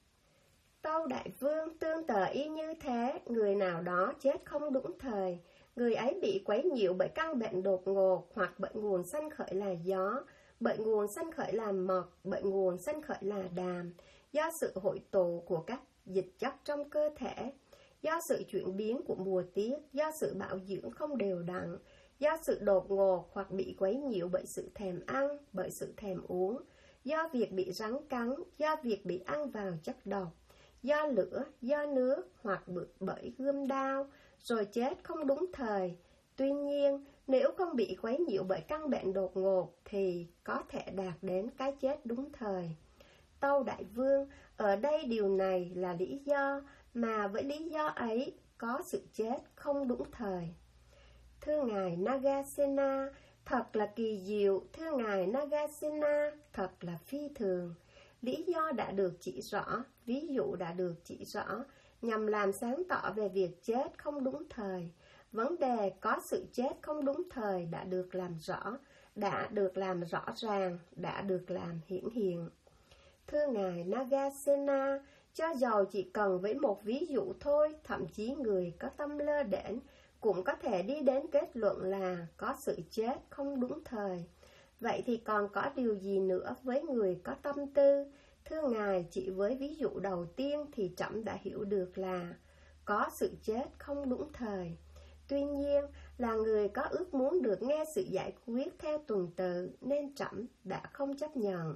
Tâu Đại Vương, tương tự y như thế, người nào đó chết không đúng thời, người ấy bị quấy nhiễu bởi căn bệnh đột ngột hoặc bởi nguồn sanh khởi là gió, bởi nguồn sanh khởi là mật, bởi nguồn sanh khởi là đàm, do sự hội tụ của các dịch chất trong cơ thể, do sự chuyển biến của mùa tiết, do sự bảo dưỡng không đều đặn, do sự đột ngột hoặc bị quấy nhiễu bởi sự thèm ăn, bởi sự thèm uống, do việc bị rắn cắn, do việc bị ăn vào chất độc, do lửa, do nước hoặc bởi gươm đao, rồi chết không đúng thời. Tuy nhiên, nếu không bị quấy nhiễu bởi căn bệnh đột ngột thì có thể đạt đến cái chết đúng thời. Tâu Đại Vương, ở đây điều này là lý do mà với lý do ấy có sự chết không đúng thời. Thưa ngài Nagasena, thật là kỳ diệu. Thưa ngài Nagasena, thật là phi thường. Lý do đã được chỉ rõ, ví dụ đã được chỉ rõ, nhằm làm sáng tỏ về việc chết không đúng thời. Vấn đề có sự chết không đúng thời đã được làm rõ, đã được làm rõ ràng, đã được làm hiển hiện. Thưa ngài Nagasena, cho dầu chỉ cần với một ví dụ thôi, thậm chí người có tâm lơ đễnh cũng có thể đi đến kết luận là có sự chết không đúng thời. Vậy thì còn có điều gì nữa với người có tâm tư? Thưa ngài, chỉ với ví dụ đầu tiên thì trẫm đã hiểu được là có sự chết không đúng thời. Tuy nhiên, là người có ước muốn được nghe sự giải quyết theo tuần tự nên trẫm đã không chấp nhận.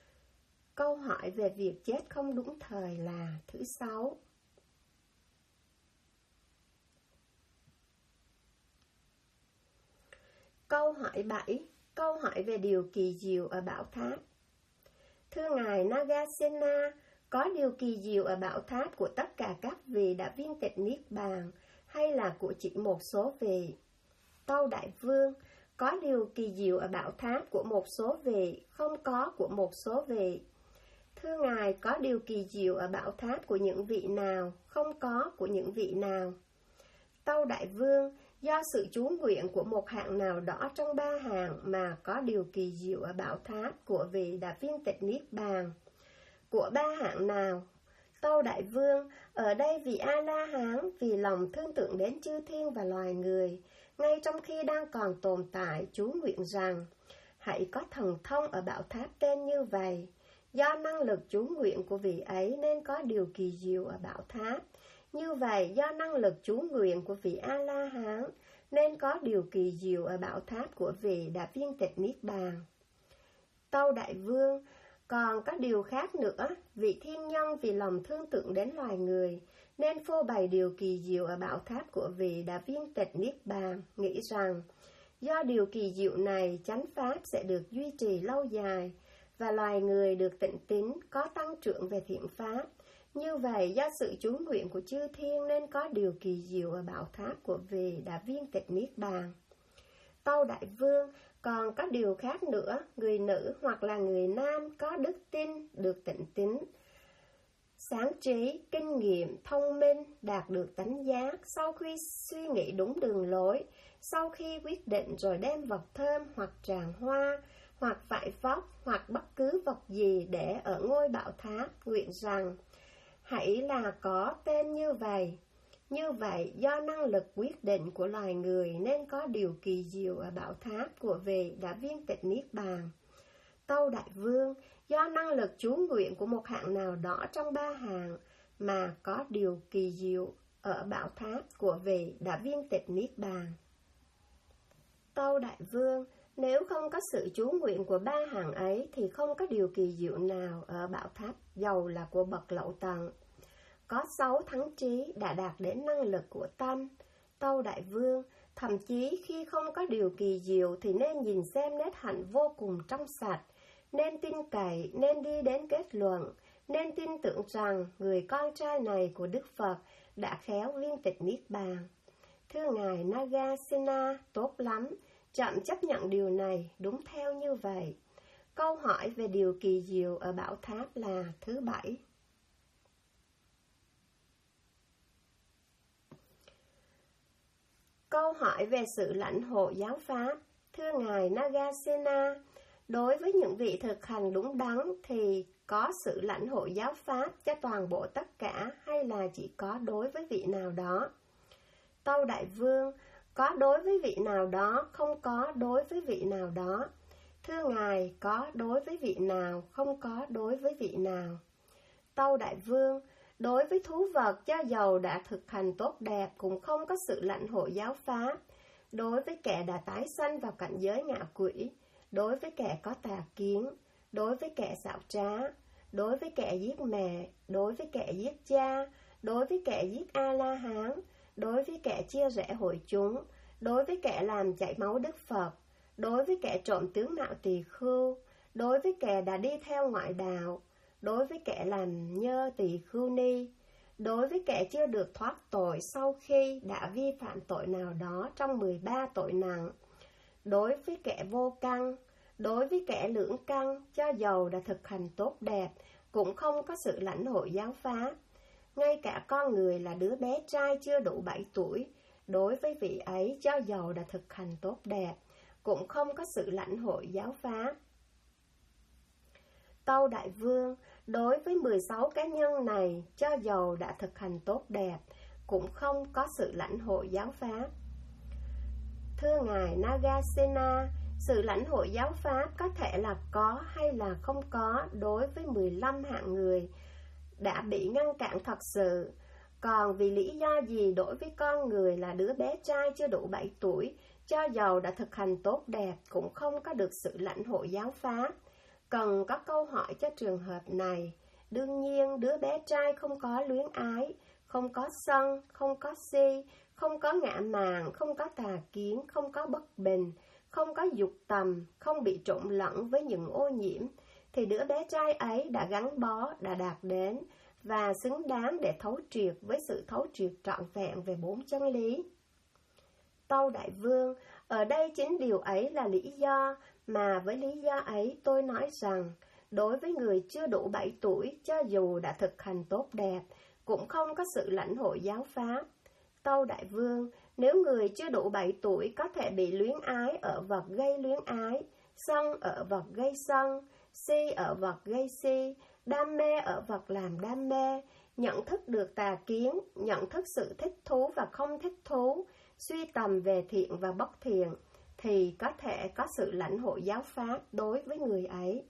Câu hỏi về việc chết không đúng thời là thứ 6. Câu hỏi 7. Câu hỏi về điều kỳ diệu ở Bảo Tháp. Thưa ngài Nagasena, có điều kỳ diệu ở Bảo Tháp của tất cả các vị đã viên tịch Niết Bàn hay là của chỉ một số vị? Tâu Đại Vương, có điều kỳ diệu ở Bảo Tháp của một số vị, không có của một số vị. Thưa ngài, có điều kỳ diệu ở Bảo Tháp của những vị nào, không có của những vị nào? Tâu Đại Vương, do sự chú nguyện của một hạng nào đó trong 3 hạng mà có điều kỳ diệu ở Bảo Tháp của vị đã viên tịch Niết Bàn. Của 3 hạng nào? Tâu Đại Vương, ở đây vì A-la-hán, vì lòng thương tưởng đến chư thiên và loài người, ngay trong khi đang còn tồn tại, chú nguyện rằng, hãy có thần thông ở Bảo Tháp tên như vậy. Do năng lực chú nguyện của vị ấy nên có điều kỳ diệu ở Bảo Tháp. Như vậy, do năng lực chú nguyện của vị A-la-hán nên có điều kỳ diệu ở Bảo Tháp của vị đã viên tịch Niết Bàn. Tâu Đại Vương, còn có điều khác nữa, vị thiên nhân vì lòng thương tưởng đến loài người nên phô bày điều kỳ diệu ở Bảo Tháp của vị đã viên tịch Niết Bàn, nghĩ rằng do điều kỳ diệu này chánh pháp sẽ được duy trì lâu dài và loài người được tịnh tín có tăng trưởng về thiện pháp. Như vậy, do sự chú nguyện của chư thiên nên có điều kỳ diệu ở Bảo Tháp của vị đã viên tịch Niết Bàn. Tâu Đại Vương, còn có điều khác nữa, người nữ hoặc là người nam có đức tin, được tịnh tín, sáng trí, kinh nghiệm, thông minh, đạt được tánh giác, sau khi suy nghĩ đúng đường lối, sau khi quyết định rồi đem vật thơm hoặc tràng hoa, hoặc vải vóc, hoặc bất cứ vật gì để ở ngôi Bảo Tháp, nguyện rằng, hãy là có tên như vậy. Như vậy, do năng lực quyết định của loài người nên có điều kỳ diệu ở bảo tháp của vị đã viên tịch Niết Bàn. Tâu Đại Vương, do năng lực chú nguyện của một hạng nào đó trong 3 hạng mà có điều kỳ diệu ở bảo tháp của vị đã viên tịch Niết Bàn. Tâu Đại Vương, nếu không có sự chú nguyện của 3 hạng ấy thì không có điều kỳ diệu nào ở bảo tháp dầu là của bậc lậu tầng. Có 6 thắng trí đã đạt đến năng lực của tâm. Tâu Đại Vương, thậm chí khi không có điều kỳ diệu thì nên nhìn xem nét hạnh vô cùng trong sạch, nên tin cậy, nên đi đến kết luận, nên tin tưởng rằng người con trai này của Đức Phật đã khéo viên tịch Niết Bàn. Thưa Ngài Nagasena, tốt lắm, chậm chấp nhận điều này, đúng theo như vậy. Câu hỏi về điều kỳ diệu ở bảo tháp là thứ 7. Câu hỏi về sự lãnh hội giáo pháp. Thưa Ngài Nagasena, đối với những vị thực hành đúng đắn thì có sự lãnh hội giáo pháp cho toàn bộ tất cả hay là chỉ có đối với vị nào đó? Tâu Đại Vương, có đối với vị nào đó, không có đối với vị nào đó. Thưa Ngài, có đối với vị nào, không có đối với vị nào. Tâu Đại Vương, đối với thú vật cho dầu đã thực hành tốt đẹp cũng không có sự lãnh hội giáo pháp. Đối với kẻ đã tái sanh vào cảnh giới ngạ quỷ, đối với kẻ có tà kiến, đối với kẻ xảo trá, đối với kẻ giết mẹ, đối với kẻ giết cha, đối với kẻ giết A-la-hán, đối với kẻ chia rẽ hội chúng, đối với kẻ làm chảy máu Đức Phật, đối với kẻ trộm tướng mạo tỳ khưu, đối với kẻ đã đi theo ngoại đạo, đối với kẻ làm nhơ tỳ khưu ni, đối với kẻ chưa được thoát tội sau khi đã vi phạm tội nào đó trong 13 tội nặng, đối với kẻ vô căn, đối với kẻ lưỡng căn, cho dầu đã thực hành tốt đẹp, cũng không có sự lãnh hội giáo pháp. Ngay cả con người là đứa bé trai chưa đủ 7 tuổi, đối với vị ấy cho dầu đã thực hành tốt đẹp, cũng không có sự lãnh hội giáo pháp. Tâu Đại Vương, đối với 16 cá nhân này, cho dầu đã thực hành tốt đẹp, cũng không có sự lãnh hội giáo pháp. Thưa Ngài Nagasena, sự lãnh hội giáo pháp có thể là có hay là không có đối với 15 hạng người đã bị ngăn cản thật sự. Còn vì lý do gì đối với con người là đứa bé trai chưa đủ 7 tuổi, cho dầu đã thực hành tốt đẹp cũng không có được sự lãnh hội giáo pháp? Cần có câu hỏi cho trường hợp này. Đương nhiên, đứa bé trai không có luyến ái, không có sân, không có si, không có ngã mạn, không có tà kiến, không có bất bình, không có dục tầm, không bị trộn lẫn với những ô nhiễm, thì đứa bé trai ấy đã gắn bó, đã đạt đến và xứng đáng để thấu triệt với sự thấu triệt trọn vẹn về 4 chân lý. Tâu Đại Vương, ở đây chính điều ấy là lý do mà với lý do ấy tôi nói rằng, đối với người chưa đủ 7 tuổi, cho dù đã thực hành tốt đẹp, cũng không có sự lãnh hội giáo pháp. Tâu Đại Vương, nếu người chưa đủ 7 tuổi có thể bị luyến ái ở vật gây luyến ái, sân ở vật gây sân, si ở vật gây si, đam mê ở vật làm đam mê, nhận thức được tà kiến, nhận thức sự thích thú và không thích thú, suy tầm về thiện và bất thiện, thì có thể có sự lãnh hội giáo pháp đối với người ấy.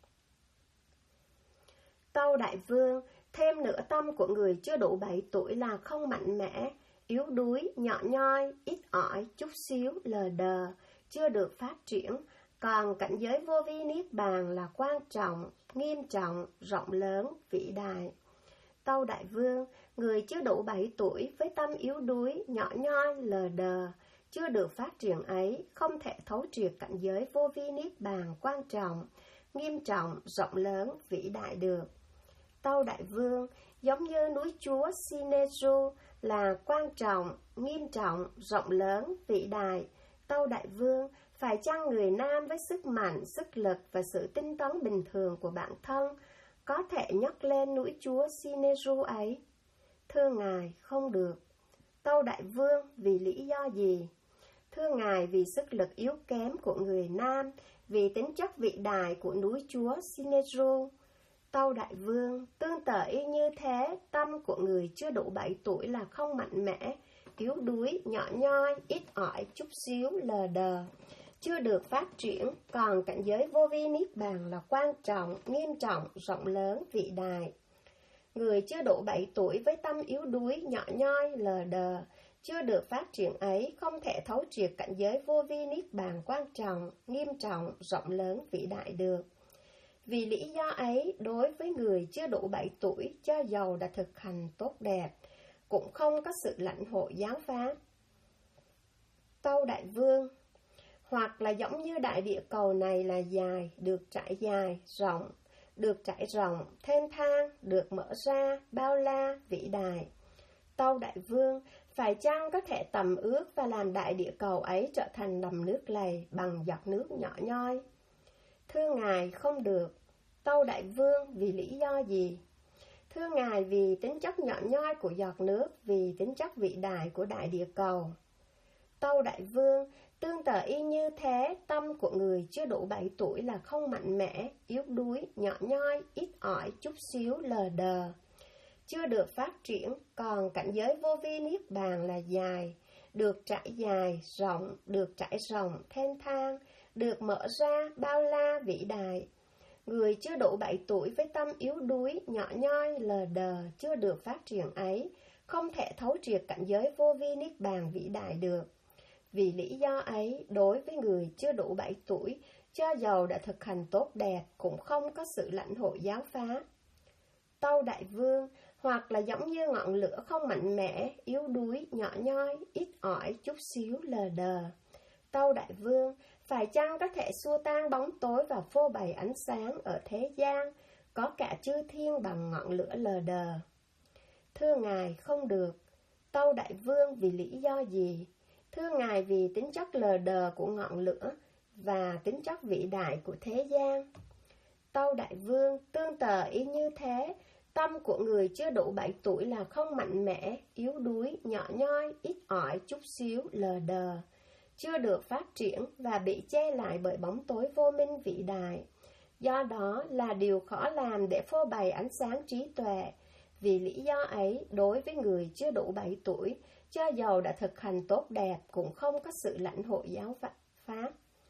Tâu Đại Vương, thêm nữa tâm của người chưa đủ 7 tuổi là không mạnh mẽ, yếu đuối, nhỏ nhoi, ít ỏi, chút xíu, lờ đờ, chưa được phát triển. Còn cảnh giới vô vi niết bàn là quan trọng, nghiêm trọng, rộng lớn, vĩ đại. Tâu Đại Vương, người chưa đủ 7 tuổi với tâm yếu đuối, nhỏ nhoi, lờ đờ, chưa được phát triển ấy, không thể thấu triệt cảnh giới vô vi niết bàn quan trọng, nghiêm trọng, rộng lớn, vĩ đại được. Tâu Đại Vương, giống như núi chúa Sineju là quan trọng, nghiêm trọng, rộng lớn, vĩ đại. Tâu Đại Vương, phải chăng người nam với sức mạnh, sức lực và sự tinh tấn bình thường của bản thân có thể nhấc lên núi chúa Sineju ấy? Thưa Ngài, không được. Tâu Đại Vương, vì lý do gì? Thưa Ngài, vì sức lực yếu kém của người nam, vì tính chất vĩ đại của núi chúa Sineju. Tâu Đại Vương, tương tự y như thế, tâm của người chưa đủ 7 tuổi là không mạnh mẽ, yếu đuối, nhỏ nhoi, ít ỏi, chút xíu, lờ đờ, chưa được phát triển, còn cảnh giới vô vi niết bàn là quan trọng, nghiêm trọng, rộng lớn, vĩ đại. Người chưa đủ 7 tuổi với tâm yếu đuối, nhỏ nhoi, lờ đờ, chưa được phát triển ấy, không thể thấu triệt cảnh giới vô vi niết bàn quan trọng, nghiêm trọng, rộng lớn, vĩ đại được. Vì lý do ấy, đối với người chưa đủ 7 tuổi, cho dầu đã thực hành tốt đẹp, cũng không có sự lãnh hội giáo pháp. Tâu Đại Vương, hoặc là giống như đại địa cầu này là dài, được trải dài, rộng, được trải rộng, thênh thang, được mở ra, bao la, vĩ đại. Tâu Đại Vương, phải chăng có thể tầm ước và làm đại địa cầu ấy trở thành đầm nước lầy bằng giọt nước nhỏ nhoi? Thưa Ngài, không được. Tâu Đại Vương, vì lý do gì? Thưa Ngài, vì tính chất nhỏ nhoi của giọt nước, vì tính chất vĩ đại của đại địa cầu. Tâu Đại Vương, tương tự y như thế, tâm của người chưa đủ 7 tuổi là không mạnh mẽ, yếu đuối, nhỏ nhoi, ít ỏi, chút xíu, lờ đờ, chưa được phát triển, còn cảnh giới vô vi niết bàn là dài, được trải dài, rộng, được trải rộng, thênh thang, được mở ra, bao la, vĩ đại. Người chưa đủ 7 tuổi với tâm yếu đuối, nhỏ nhoi, lờ đờ, chưa được phát triển ấy, không thể thấu triệt cảnh giới vô vi niết bàn vĩ đại được. Vì lý do ấy, đối với người chưa đủ 7 tuổi, cho dầu đã thực hành tốt đẹp, cũng không có sự lãnh hội giáo pháp. Tâu Đại Vương, hoặc là giống như ngọn lửa không mạnh mẽ, yếu đuối, nhỏ nhoi, ít ỏi, chút xíu, lờ đờ. Tâu Đại Vương, phải chăng có thể xua tan bóng tối và phô bày ánh sáng ở thế gian, có cả chư thiên bằng ngọn lửa lờ đờ? Thưa Ngài, không được. Tâu Đại Vương, vì lý do gì? Thưa Ngài, vì tính chất lờ đờ của ngọn lửa và tính chất vĩ đại của thế gian. Tâu Đại Vương, tương tự y như thế, tâm của người chưa đủ 7 tuổi là không mạnh mẽ, yếu đuối, nhỏ nhoi, ít ỏi, chút xíu, lờ đờ, chưa được phát triển và bị che lại bởi bóng tối vô minh vĩ đại. Do đó là điều khó làm để phô bày ánh sáng trí tuệ. Vì lý do ấy, đối với người chưa đủ 7 tuổi, cho dầu đã thực hành tốt đẹp, cũng không có sự lãnh hội giáo pháp.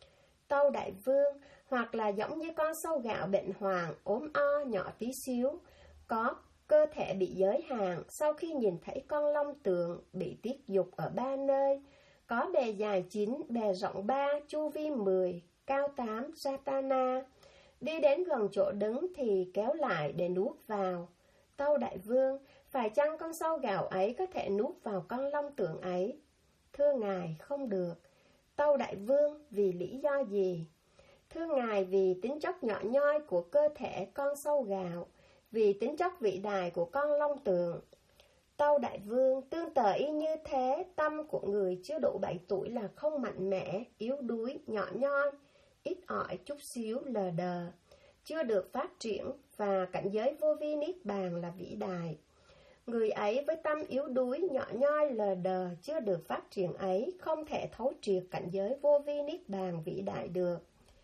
Tâu Đại Vương, hoặc là giống như con sâu gạo bệnh hoạn, ốm o, nhỏ tí xíu, có cơ thể bị giới hạn, sau khi nhìn thấy con long tượng bị tiết dục ở 3 nơi, có bề dài 9, bề rộng 3, chu vi 10, cao 8, Satana. Đi đến gần chỗ đứng thì kéo lại để nuốt vào. Tâu Đại Vương, phải chăng con sâu gạo ấy có thể nuốt vào con long tượng ấy? Thưa Ngài, không được. Tâu Đại Vương, vì lý do gì? Thưa Ngài, vì tính chất nhỏ nhoi của cơ thể con sâu gạo, vì tính chất vĩ đại của con long tượng. Tâu Đại Vương, tương tự y như thế, tâm của người chưa đủ 7 tuổi là không mạnh mẽ, yếu đuối, nhỏ nhoi, ít ỏi, chút xíu, lờ đờ, chưa được phát triển, và cảnh giới vô vi niết bàn là vĩ đại. Người ấy với tâm yếu đuối, nhỏ nhoi, lờ đờ, chưa được phát triển ấy, không thể thấu triệt cảnh giới vô vi niết bàn vĩ đại được.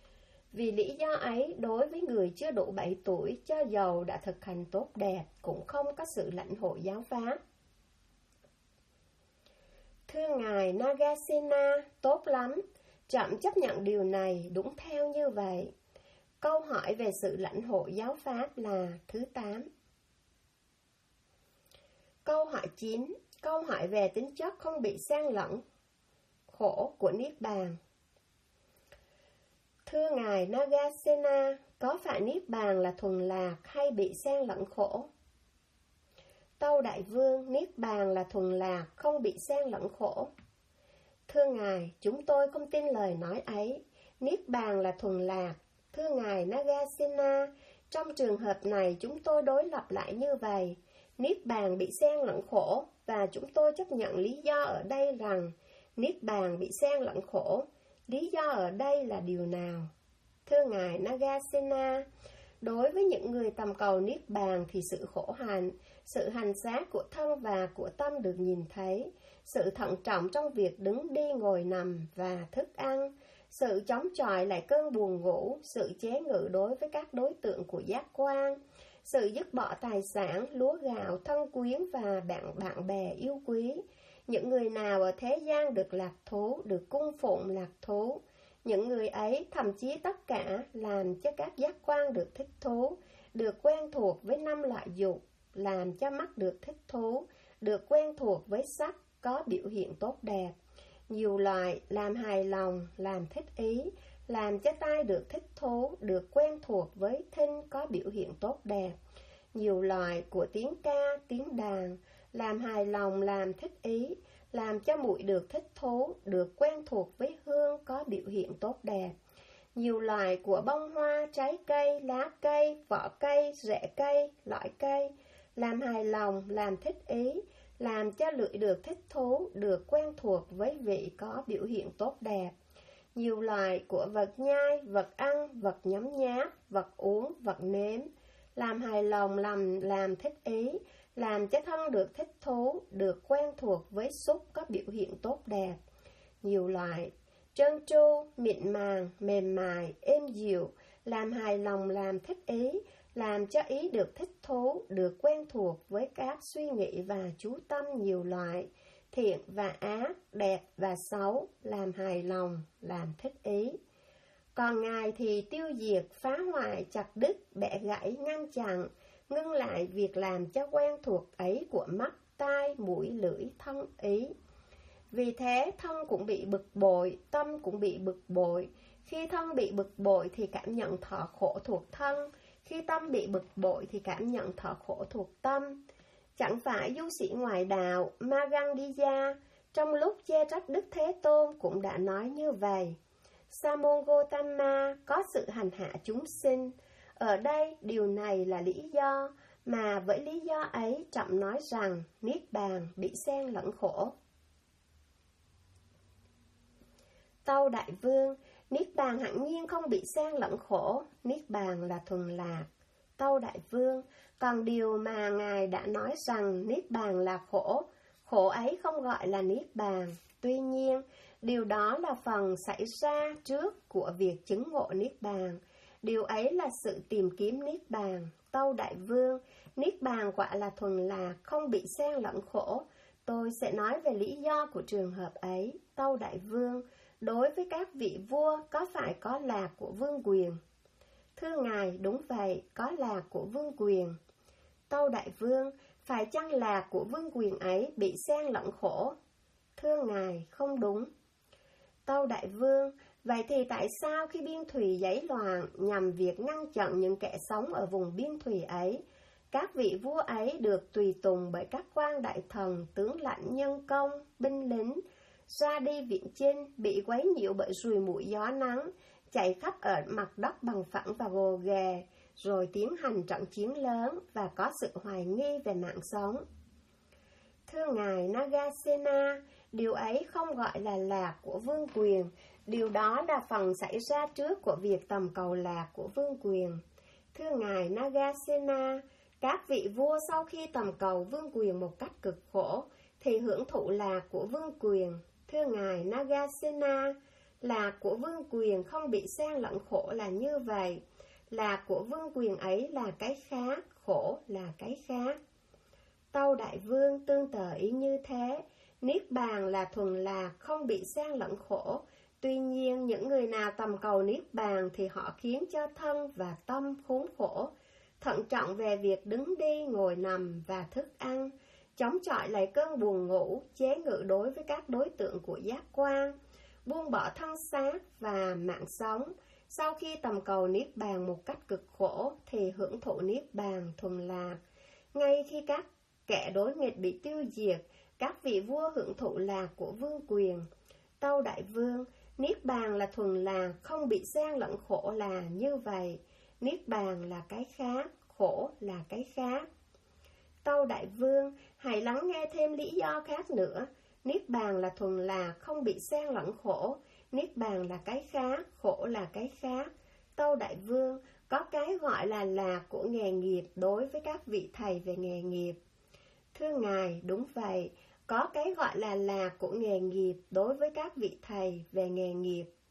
Vì lý do ấy, đối với người chưa đủ 7 tuổi, cho dầu đã thực hành tốt đẹp, cũng không có sự lãnh hội giáo pháp. Thưa Ngài Nagasena, tốt lắm, chậm chấp nhận điều này, đúng theo như vậy. Câu hỏi về sự lãnh hội giáo pháp là thứ 8. Câu hỏi 9. Câu hỏi về tính chất không bị xen lẫn khổ của Niết Bàn. Thưa Ngài Nagasena, có phải Niết Bàn là thuần lạc hay bị xen lẫn khổ? Tâu Đại Vương, Niết Bàn là thuần lạc, không bị xen lẫn khổ. Thưa Ngài, chúng tôi không tin lời nói ấy. Niết Bàn là thuần lạc. Thưa Ngài Nagasena, trong trường hợp này chúng tôi đối lập lại như vậy. Niết Bàn bị xen lẫn khổ, và chúng tôi chấp nhận lý do ở đây rằng Niết Bàn bị xen lẫn khổ. Lý do ở đây là điều nào? Thưa Ngài Nagasena, đối với những người tầm cầu Niết Bàn thì sự khổ hạnh, sự hành xác của thân và của tâm được nhìn thấy, sự thận trọng trong việc đứng đi ngồi nằm và thức ăn, sự chống chọi lại cơn buồn ngủ, sự chế ngự đối với các đối tượng của giác quan, sự dứt bỏ tài sản, lúa gạo, thân quyến và bạn bè yêu quý. Những người nào ở thế gian được lạc thú, được cung phụng lạc thú, những người ấy thậm chí tất cả làm cho các giác quan được thích thú, được quen thuộc với 5 loại dục, làm cho mắt được thích thú, được quen thuộc với sắc có biểu hiện tốt đẹp. Nhiều loại làm hài lòng, làm thích ý, làm cho tai được thích thú, được quen thuộc với thính có biểu hiện tốt đẹp. Nhiều loại của tiếng ca, tiếng đàn, làm hài lòng, làm thích ý, làm cho mũi được thích thú, được quen thuộc với hương có biểu hiện tốt đẹp. Nhiều loại của bông hoa, trái cây, lá cây, vỏ cây, rễ cây, lõi cây, làm hài lòng, làm thích ý, làm cho lưỡi được thích thú, được quen thuộc với vị có biểu hiện tốt đẹp. Nhiều loại của vật nhai, vật ăn, vật nhấm nháp, vật uống, vật nếm, làm hài lòng, làm thích ý, làm cho thân được thích thú, được quen thuộc với xúc có biểu hiện tốt đẹp. Nhiều loại trơn tru, mịn màng, mềm mại, êm dịu, làm hài lòng, làm thích ý, làm cho ý được thích thú, được quen thuộc với các suy nghĩ và chú tâm. Nhiều loại thiện và ác, đẹp và xấu, làm hài lòng, làm thích ý. Còn Ngài thì tiêu diệt, phá hoại, chặt đứt, bẻ gãy, ngăn chặn, ngưng lại việc làm cho quen thuộc ấy của mắt, tai, mũi, lưỡi, thân, ý. Vì thế thân cũng bị bực bội, tâm cũng bị bực bội. Khi thân bị bực bội thì cảm nhận thọ khổ thuộc thân, khi tâm bị bực bội thì cảm nhận thọ khổ thuộc tâm. Chẳng phải du sĩ ngoại đạo Magandiya trong lúc chê trách Đức Thế Tôn cũng đã nói như vậy. Sa môn Gotama có sự hành hạ chúng sinh. Ở đây điều này là lý do mà với lý do ấy Trẫm nói rằng Niết Bàn bị xen lẫn khổ. Tâu Đại Vương, Niết Bàn hẳn nhiên không bị xen lẫn khổ, Niết Bàn là thuần lạc. Tâu Đại Vương, còn điều mà Ngài đã nói rằng Niết Bàn là khổ, khổ ấy không gọi là Niết Bàn. Tuy nhiên, điều đó là phần xảy ra trước của việc chứng ngộ Niết Bàn. Điều ấy là sự tìm kiếm Niết Bàn. Tâu Đại Vương, Niết Bàn quả là thuần lạc, không bị xen lẫn khổ. Tôi sẽ nói về lý do của trường hợp ấy. Tâu Đại Vương, đối với các vị vua có phải có lạc của vương quyền? Thưa Ngài, đúng vậy, có lạc của vương quyền. Tâu Đại Vương, phải chăng lạc của vương quyền ấy bị xen lẫn khổ? Thưa Ngài, không đúng. Tâu Đại Vương, vậy thì tại sao khi biên thùy giấy loạn nhằm việc ngăn chặn những kẻ sống ở vùng biên thùy ấy, các vị vua ấy được tùy tùng bởi các quan đại thần, tướng lãnh nhân công, binh lính, ra đi viện chinh, bị quấy nhiễu bởi ruồi muỗi gió nắng, chạy khắp ở mặt đất bằng phẳng và gồ ghề, rồi tiến hành trận chiến lớn và có sự hoài nghi về mạng sống? Thưa Ngài Nagasena, điều ấy không gọi là lạc của vương quyền, điều đó là phần xảy ra trước của việc tầm cầu lạc của vương quyền. Thưa Ngài Nagasena, các vị vua sau khi tầm cầu vương quyền một cách cực khổ thì hưởng thụ lạc của vương quyền. Thưa Ngài Nagasena, lạc của vương quyền không bị xen lẫn khổ là như vậy. Lạc của vương quyền ấy là cái khác, khổ là cái khác. Tâu Đại Vương, tương tự ý như thế, Niết Bàn là thuần lạc, không bị xen lẫn khổ. Tuy nhiên, những người nào tầm cầu Niết Bàn thì họ khiến cho thân và tâm khốn khổ, thận trọng về việc đứng đi, ngồi nằm và thức ăn, chống chọi lại cơn buồn ngủ, chế ngự đối với các đối tượng của giác quan, buông bỏ thân xác và mạng sống. Sau khi tầm cầu Niết Bàn một cách cực khổ thì hưởng thụ Niết Bàn thuần lạc. Ngay khi các kẻ đối nghịch bị tiêu diệt, các vị vua hưởng thụ lạc của vương quyền. Tâu Đại Vương, Niết Bàn là thuần lạc, không bị xen lẫn khổ là như vậy. Niết Bàn là cái khác, khổ là cái khác. Tâu Đại Vương, hãy lắng nghe thêm lý do khác nữa. Niết Bàn là thuần lạc, không bị xen lẫn khổ. Niết Bàn là cái khác, khổ là cái khác. Tâu Đại Vương, có cái gọi là lạc của nghề nghiệp đối với các vị thầy về nghề nghiệp. Thưa Ngài, đúng vậy, có cái gọi là lạc của nghề nghiệp đối với các vị thầy về nghề nghiệp.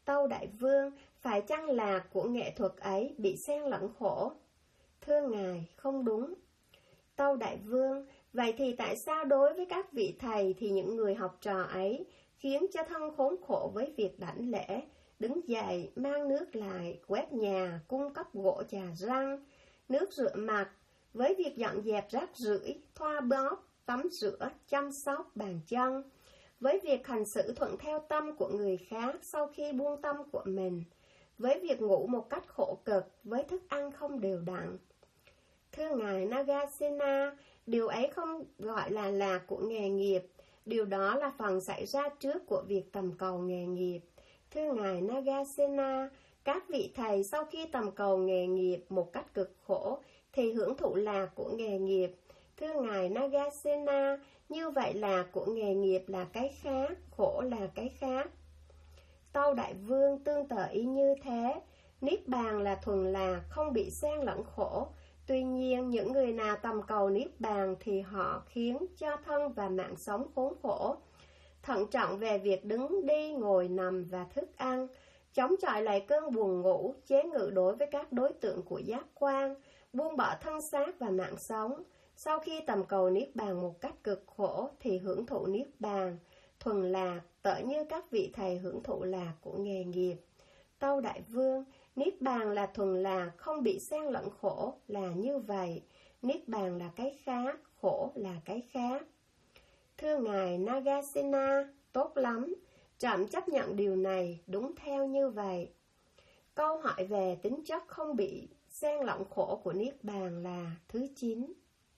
Tâu Đại Vương, phải chăng là của nghệ thuật ấy bị xen lẫn khổ? Thưa Ngài, không đúng. Tâu Đại Vương, vậy thì tại sao đối với các vị thầy thì những người học trò ấy khiến cho thân khốn khổ với việc đảnh lễ, đứng dậy, mang nước lại, quét nhà, cung cấp gỗ chà răng, nước rửa mặt, với việc dọn dẹp rác rưởi, thoa bóp, tắm rửa, chăm sóc bàn chân, với việc hành xử thuận theo tâm của người khác sau khi buông tâm của mình, với việc ngủ một cách khổ cực, với thức ăn không đều đặn. Thưa Ngài Nagasena, điều ấy không gọi là lạc của nghề nghiệp, điều đó là phần xảy ra trước của việc tầm cầu nghề nghiệp. Thưa Ngài Nagasena, các vị thầy sau khi tầm cầu nghề nghiệp một cách cực khổ thì hưởng thụ lạc của nghề nghiệp. Thưa Ngài Nagasena, như vậy lạc của nghề nghiệp là cái khác, khổ là cái khác. Tâu Đại Vương, tương tự ý như thế, Niết Bàn là thuần lạc, không bị xen lẫn khổ. Tuy nhiên, những người nào tầm cầu Niết Bàn thì họ khiến cho thân và mạng sống khốn khổ. Thận trọng về việc đứng đi, ngồi, nằm và thức ăn, chống chọi lại cơn buồn ngủ, chế ngự đối với các đối tượng của giác quan, buông bỏ thân xác và mạng sống. Sau khi tầm cầu Niết Bàn một cách cực khổ thì hưởng thụ Niết Bàn, thuần lạc, tựa như các vị thầy hưởng thụ lạc của nghề nghiệp. Tâu Đại Vương, Niết Bàn là thuần lạc, không bị xen lẫn khổ, là như vậy. Niết Bàn là cái khác, khổ là cái khác. Thưa Ngài Nagasena, tốt lắm, trẫm chấp nhận điều này, đúng theo như vậy. Câu hỏi về tính chất không bị xen lẫn khổ của Niết Bàn là thứ 9.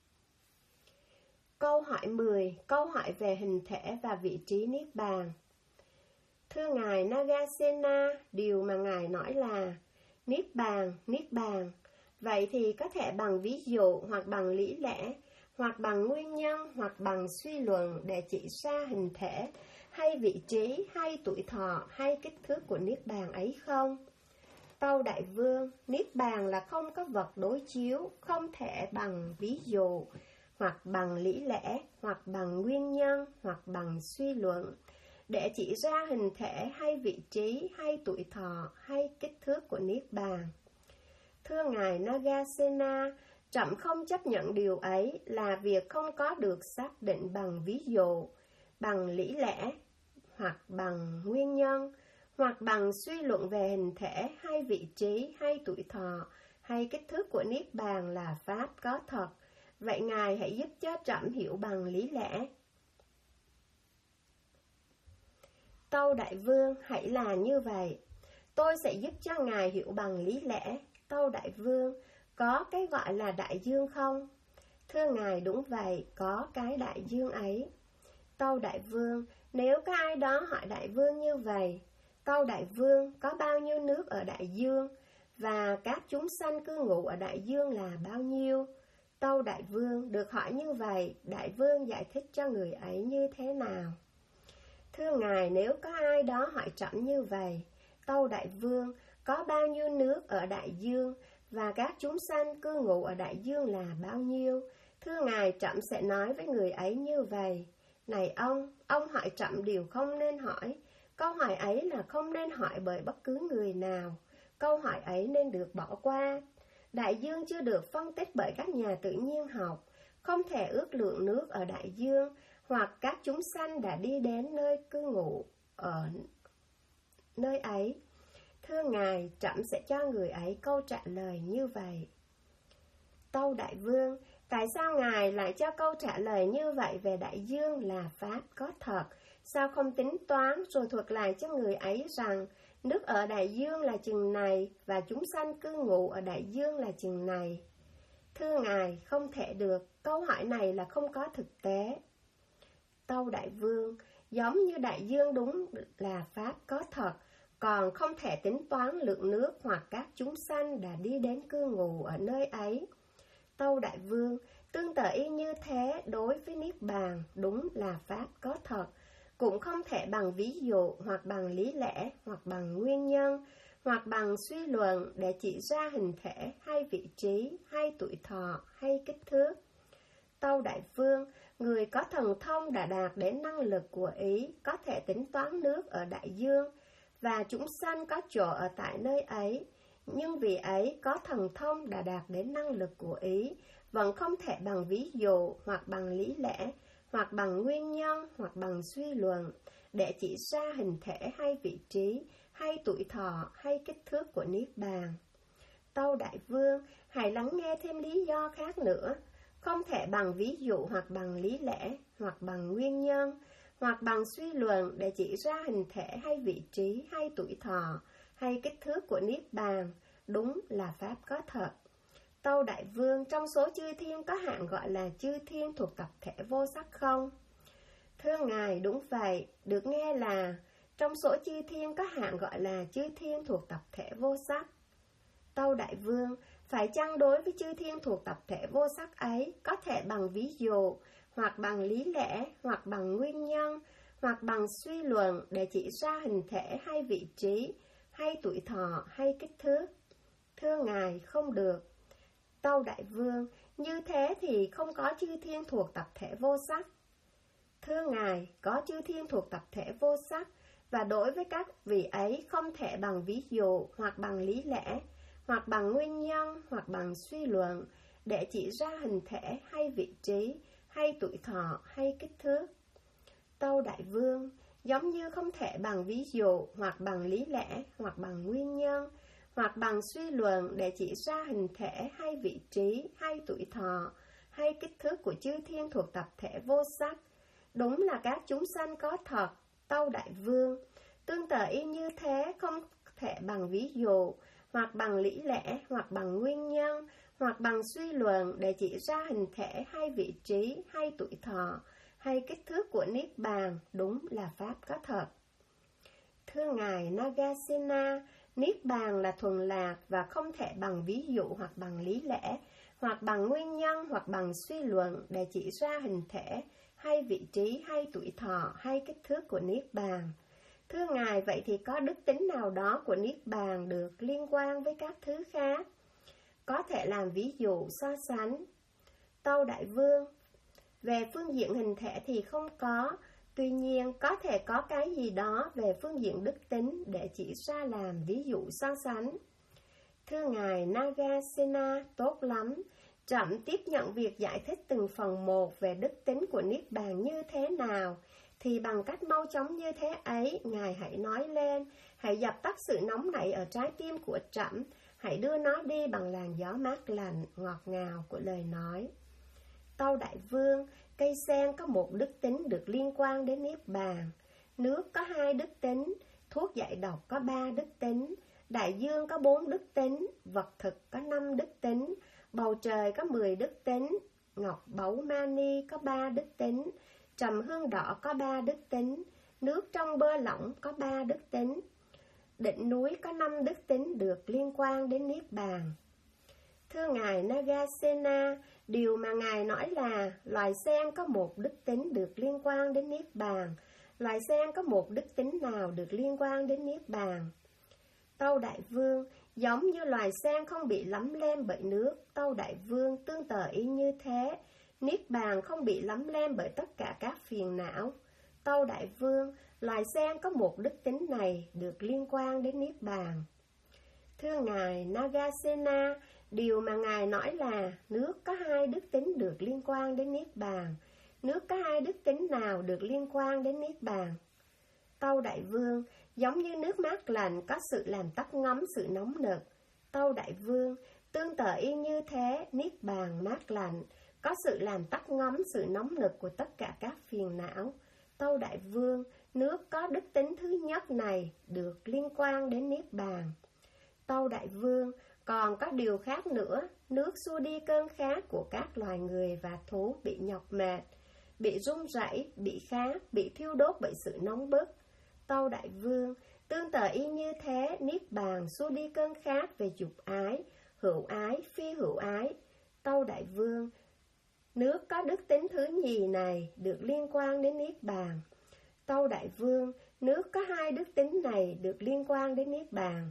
Câu hỏi 10. Câu hỏi về hình thể và vị trí Niết Bàn. Thưa Ngài Nagasena, điều mà Ngài nói là Niết Bàn. Vậy thì có thể bằng ví dụ, hoặc bằng lý lẽ, hoặc bằng nguyên nhân, hoặc bằng suy luận để chỉ ra hình thể, hay vị trí, hay tuổi thọ, hay kích thước của Niết Bàn ấy không? Tâu Đại Vương, Niết Bàn là không có vật đối chiếu, không thể bằng ví dụ, hoặc bằng lý lẽ, hoặc bằng nguyên nhân, hoặc bằng suy luận, để chỉ ra hình thể, hay vị trí, hay tuổi thọ, hay kích thước của Niết Bàn. Thưa Ngài Nagasena, trẫm không chấp nhận điều ấy là việc không có được xác định bằng ví dụ, bằng lý lẽ, hoặc bằng nguyên nhân, hoặc bằng suy luận về hình thể, hay vị trí, hay tuổi thọ, hay kích thước của Niết Bàn là pháp có thật. Vậy Ngài hãy giúp cho trẫm hiểu bằng lý lẽ. Tâu Đại Vương, hãy là như vậy. Tôi sẽ giúp cho Ngài hiểu bằng lý lẽ. Tâu Đại Vương, có cái gọi là đại dương không? Thưa Ngài, đúng vậy, có cái đại dương ấy. Tâu Đại Vương, nếu có ai đó hỏi Đại Vương như vậy, Tâu Đại Vương, có bao nhiêu nước ở đại dương, và các chúng sanh cư ngụ ở đại dương là bao nhiêu? Tâu Đại Vương, được hỏi như vậy, Đại Vương giải thích cho người ấy như thế nào? Thưa Ngài, nếu có ai đó hỏi trẫm như vậy, Tâu Đại Vương, có bao nhiêu nước ở đại dương, và các chúng sanh cư ngụ ở đại dương là bao nhiêu? Thưa Ngài, trẫm sẽ nói với người ấy như vậy. Này ông hỏi trẫm điều không nên hỏi. Câu hỏi ấy là không nên hỏi bởi bất cứ người nào. Câu hỏi ấy nên được bỏ qua. Đại dương chưa được phân tích bởi các nhà tự nhiên học, không thể ước lượng nước ở đại dương, hoặc các chúng sanh đã đi đến nơi cư ngụ ở nơi ấy. Thưa Ngài, trẫm sẽ cho người ấy câu trả lời như vậy. Tâu Đại Vương, tại sao Ngài lại cho câu trả lời như vậy về đại dương là pháp có thật? Sao không tính toán rồi thuật lại cho người ấy rằng nước ở đại dương là chừng này và chúng sanh cư ngụ ở đại dương là chừng này? Thưa Ngài, không thể được, câu hỏi này là không có thực tế. Tâu Đại Vương, giống như đại dương đúng là pháp có thật, còn không thể tính toán lượng nước hoặc các chúng sanh đã đi đến cư ngụ ở nơi ấy. Tâu Đại Vương, tương tự y như thế đối với Niết Bàn, đúng là pháp có thật, cũng không thể bằng ví dụ, hoặc bằng lý lẽ, hoặc bằng nguyên nhân, hoặc bằng suy luận để chỉ ra hình thể, hay vị trí, hay tuổi thọ, hay kích thước. Tâu Đại Vương, người có thần thông đã đạt đến năng lực của ý, có thể tính toán nước ở đại dương, và chúng sanh có chỗ ở tại nơi ấy. Nhưng vị ấy có thần thông đã đạt đến năng lực của ý, vẫn không thể bằng ví dụ, hoặc bằng lý lẽ, hoặc bằng nguyên nhân, hoặc bằng suy luận, để chỉ ra hình thể hay vị trí, hay tuổi thọ, hay kích thước của Niết Bàn. Tâu Đại Vương, hãy lắng nghe thêm lý do khác nữa. Không thể bằng ví dụ, hoặc bằng lý lẽ, hoặc bằng nguyên nhân, hoặc bằng suy luận để chỉ ra hình thể hay vị trí, hay tuổi thọ, hay kích thước của Niết Bàn, đúng là Pháp có thật. Tâu Đại Vương, trong số chư thiên có hạng gọi là chư thiên thuộc tập thể vô sắc không? Thưa Ngài, đúng vậy, được nghe là trong số chư thiên có hạng gọi là chư thiên thuộc tập thể vô sắc. Tâu Đại Vương, phải chăng đối với chư thiên thuộc tập thể vô sắc ấy có thể bằng ví dụ, hoặc bằng lý lẽ, hoặc bằng nguyên nhân, hoặc bằng suy luận để chỉ ra hình thể hay vị trí, hay tuổi thọ, hay kích thước? Thưa Ngài, không được. Tâu Đại Vương, như thế thì không có chư thiên thuộc tập thể vô sắc. Thưa Ngài, có chư thiên thuộc tập thể vô sắc, và đối với các vị ấy không thể bằng ví dụ, hoặc bằng lý lẽ, hoặc bằng nguyên nhân, hoặc bằng suy luận để chỉ ra hình thể hay vị trí, hay tuổi thọ, hay kích thước. Tâu Đại Vương, giống như không thể bằng ví dụ, hoặc bằng lý lẽ, hoặc bằng nguyên nhân, hoặc bằng suy luận để chỉ ra hình thể hay vị trí, hay tuổi thọ, hay kích thước của chư thiên thuộc tập thể vô sắc, đúng là các chúng sanh có thật. Tâu Đại Vương, tương tự y như thế không thể bằng ví dụ, hoặc bằng lý lẽ, hoặc bằng nguyên nhân, hoặc bằng suy luận để chỉ ra hình thể hay vị trí, hay tuổi thọ, hay kích thước của Niết Bàn, đúng là Pháp có thật. Thưa Ngài Nagasena, Niết Bàn là thuần lạc và không thể bằng ví dụ, hoặc bằng lý lẽ, hoặc bằng nguyên nhân, hoặc bằng suy luận để chỉ ra hình thể, hay vị trí, hay tuổi thọ, hay kích thước của Niết Bàn. Thưa Ngài, vậy thì có đức tính nào đó của Niết Bàn được liên quan với các thứ khác, có thể làm ví dụ so sánh? Tâu Đại Vương, về phương diện hình thể thì không có, tuy nhiên có thể có cái gì đó về phương diện đức tính để chỉ ra làm ví dụ so sánh. Thưa Ngài Nagasena, tốt lắm. Trẫm tiếp nhận việc giải thích từng phần một về đức tính của Niết Bàn như thế nào, thì bằng cách mau chóng như thế ấy, Ngài hãy nói lên, hãy dập tắt sự nóng nảy ở trái tim của trẫm, hãy đưa nó đi bằng làn gió mát lành, ngọt ngào của lời nói. Tâu Đại Vương, cây sen có một đức tính được liên quan đến Niết Bàn, nước có 2 đức tính, thuốc giải độc có 3 đức tính, đại dương có 4 đức tính, vật thực có 5 đức tính, bầu trời có 10 đức tính, ngọc báu mani có 3 đức tính, trầm hương đỏ có 3 đức tính, nước trong bơ lỏng có 3 đức tính, đỉnh núi có 5 đức tính được liên quan đến Niết Bàn. Thưa Ngài Nagasena, điều mà Ngài nói là loài sen có một đức tính được liên quan đến Niết Bàn. Loài sen có một đức tính nào được liên quan đến Niết Bàn? Tâu Đại Vương, giống như loài sen không bị lấm lem bởi nước. Tâu Đại Vương, tương tự y như thế, Niết Bàn không bị lấm lem bởi tất cả các phiền não. Tâu Đại Vương, loài sen có một đức tính này được liên quan đến Niết Bàn. Thưa Ngài Nagasena, điều mà Ngài nói là nước có 2 đức tính được liên quan đến Niết Bàn. Nước có 2 đức tính nào được liên quan đến Niết Bàn? Tâu Đại Vương, giống như nước mát lạnh có sự làm tắt ngấm sự nóng nực. Tâu Đại Vương, tương tự y như thế, Niết Bàn mát lạnh có sự làm tắt ngấm sự nóng nực của tất cả các phiền não. Tâu Đại Vương, nước có đức tính thứ nhất này được liên quan đến Niết Bàn. Tâu Đại Vương, còn có điều khác nữa, nước xua đi cơn khát của các loài người và thú bị nhọc mệt, bị run rẩy, bị khát, bị thiêu đốt bởi sự nóng bức. Tâu Đại Vương, tương tự y như thế, Niết Bàn xua đi cơn khát về dục ái, hữu ái, phi hữu ái. Tâu Đại Vương, nước có đức tính thứ nhì này được liên quan đến Niết Bàn. Tâu Đại Vương, nước có 2 đức tính này được liên quan đến Niết Bàn.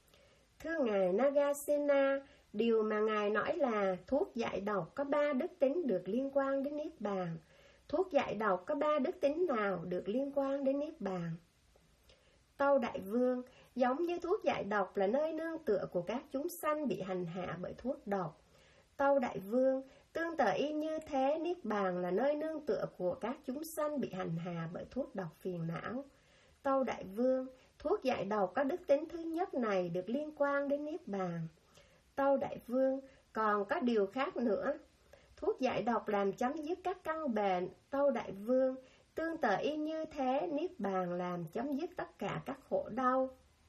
Thưa Ngài Nagasena, điều mà Ngài nói là thuốc giải độc có 3 đức tính được liên quan đến Niết Bàn. Thuốc giải độc có 3 đức tính nào được liên quan đến Niết Bàn? Tâu Đại Vương, giống như thuốc giải độc là nơi nương tựa của các chúng sanh bị hành hạ bởi thuốc độc. Tâu Đại Vương, tương tự y như thế, Niết Bàn là nơi nương tựa của các chúng sanh bị hành hạ bởi thuốc độc phiền não. Tâu Đại Vương, thuốc giải độc có đức tính thứ nhất này được liên quan đến Niết Bàn. Tâu Đại Vương, còn có điều khác nữa. Thuốc giải độc làm chấm dứt các căn bệnh. Tâu Đại Vương, tương tự y như thế, Niết Bàn làm chấm dứt tất cả các khổ đau.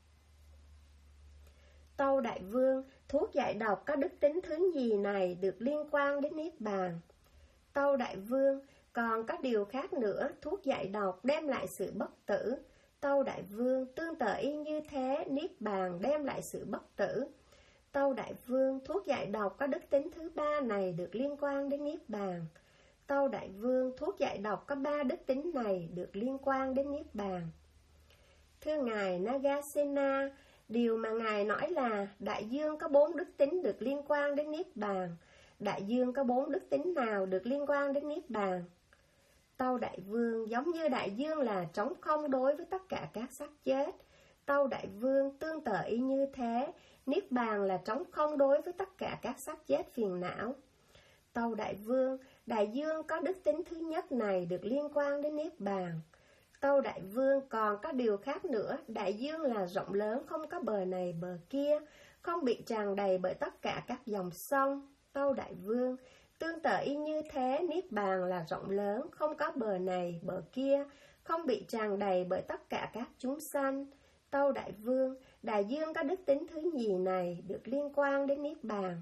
Tâu Đại Vương, thuốc giải độc có đức tính thứ nhì này được liên quan đến Niết Bàn. Tâu Đại Vương, còn có điều khác nữa, thuốc giải độc đem lại sự bất tử. Tâu Đại Vương, tương tự y như thế, Niết Bàn đem lại sự bất tử. Tâu Đại Vương, thuốc giải độc có đức tính thứ ba này được liên quan đến Niết Bàn. Tâu Đại Vương, thuốc giải độc có ba đức tính này được liên quan đến Niết Bàn. Thưa Ngài Nagasena, điều mà Ngài nói là đại dương có 4 đức tính được liên quan đến Niết Bàn. Đại dương có 4 đức tính nào được liên quan đến Niết Bàn? Tâu Đại Vương, giống như đại dương là trống không đối với tất cả các xác chết. Tâu Đại Vương, tương tự y như thế, Niết Bàn là trống không đối với tất cả các xác chết phiền não. Tâu Đại Vương, đại dương có đức tính thứ nhất này được liên quan đến Niết Bàn. Tâu Đại Vương, còn có điều khác nữa, đại dương là rộng lớn không có bờ này bờ kia, không bị tràn đầy bởi tất cả các dòng sông. Tâu Đại Vương, tương tự y như thế, Niết Bàn là rộng lớn không có bờ này bờ kia, không bị tràn đầy bởi tất cả các chúng sanh. Tâu Đại Vương, đại dương có đức tính thứ nhì này được liên quan đến Niết Bàn.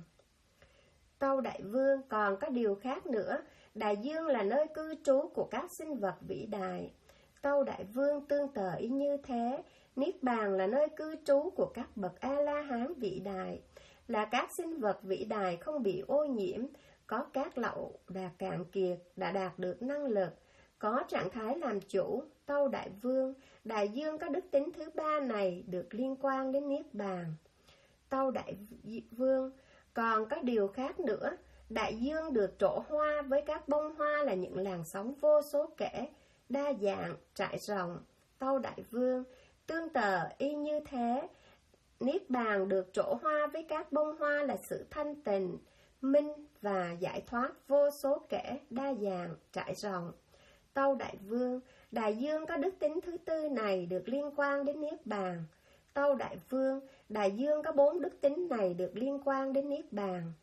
Tâu Đại Vương, còn có điều khác nữa, đại dương là nơi cư trú của các sinh vật vĩ đại. Tâu Đại Vương, tương tự y như thế, Niết Bàn là nơi cư trú của các bậc A-la-hán vĩ đại, là các sinh vật vĩ đại không bị ô nhiễm, có các lậu đã cạn kiệt, đã đạt được năng lực, có trạng thái làm chủ. Tâu Đại Vương, đại dương có đức tính thứ ba này được liên quan đến Niết Bàn. Tâu Đại Vương, còn có điều khác nữa, đại dương được trổ hoa với các bông hoa là những làn sóng vô số kể, đa dạng, trải rộng. Tâu Đại Vương, tương tự y như thế, Niết Bàn được trổ hoa với các bông hoa là sự thanh tịnh, minh và giải thoát vô số kể, đa dạng, trải rộng. Tâu Đại Vương, đại dương có đức tính thứ tư này được liên quan đến Niết Bàn. Tâu Đại Vương, đại dương có 4 đức tính này được liên quan đến Niết Bàn.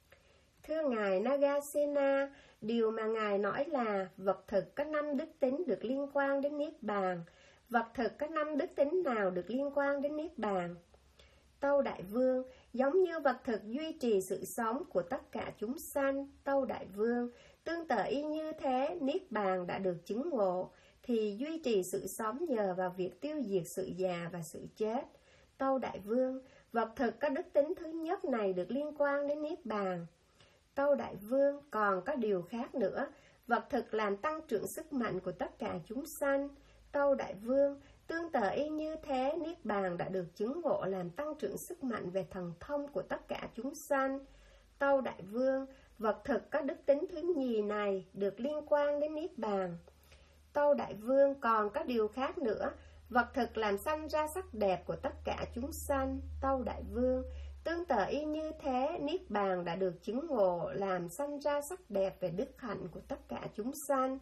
Thưa Ngài Nagasena, điều mà Ngài nói là vật thực có 5 đức tính được liên quan đến Niết Bàn. Vật thực có 5 đức tính nào được liên quan đến Niết Bàn? Tâu Đại Vương, giống như vật thực duy trì sự sống của tất cả chúng sanh. Tâu Đại Vương, tương tự y như thế, Niết Bàn đã được chứng ngộ, thì duy trì sự sống nhờ vào việc tiêu diệt sự già và sự chết. Tâu Đại Vương, vật thực có đức tính thứ nhất này được liên quan đến Niết Bàn. Tâu Đại Vương, còn có điều khác nữa, vật thực làm tăng trưởng sức mạnh của tất cả chúng sanh. Tâu Đại Vương, tương tự y như thế, Niết Bàn đã được chứng ngộ làm tăng trưởng sức mạnh về thần thông của tất cả chúng sanh. Tâu Đại Vương, vật thực có đức tính thứ nhì này được liên quan đến Niết Bàn. Tâu Đại Vương, còn có điều khác nữa, vật thực làm sanh ra sắc đẹp của tất cả chúng sanh. Tâu Đại Vương, tương tự y như thế, Niết Bàn đã được chứng ngộ làm sanh ra sắc đẹp về đức hạnh của tất cả chúng sanh.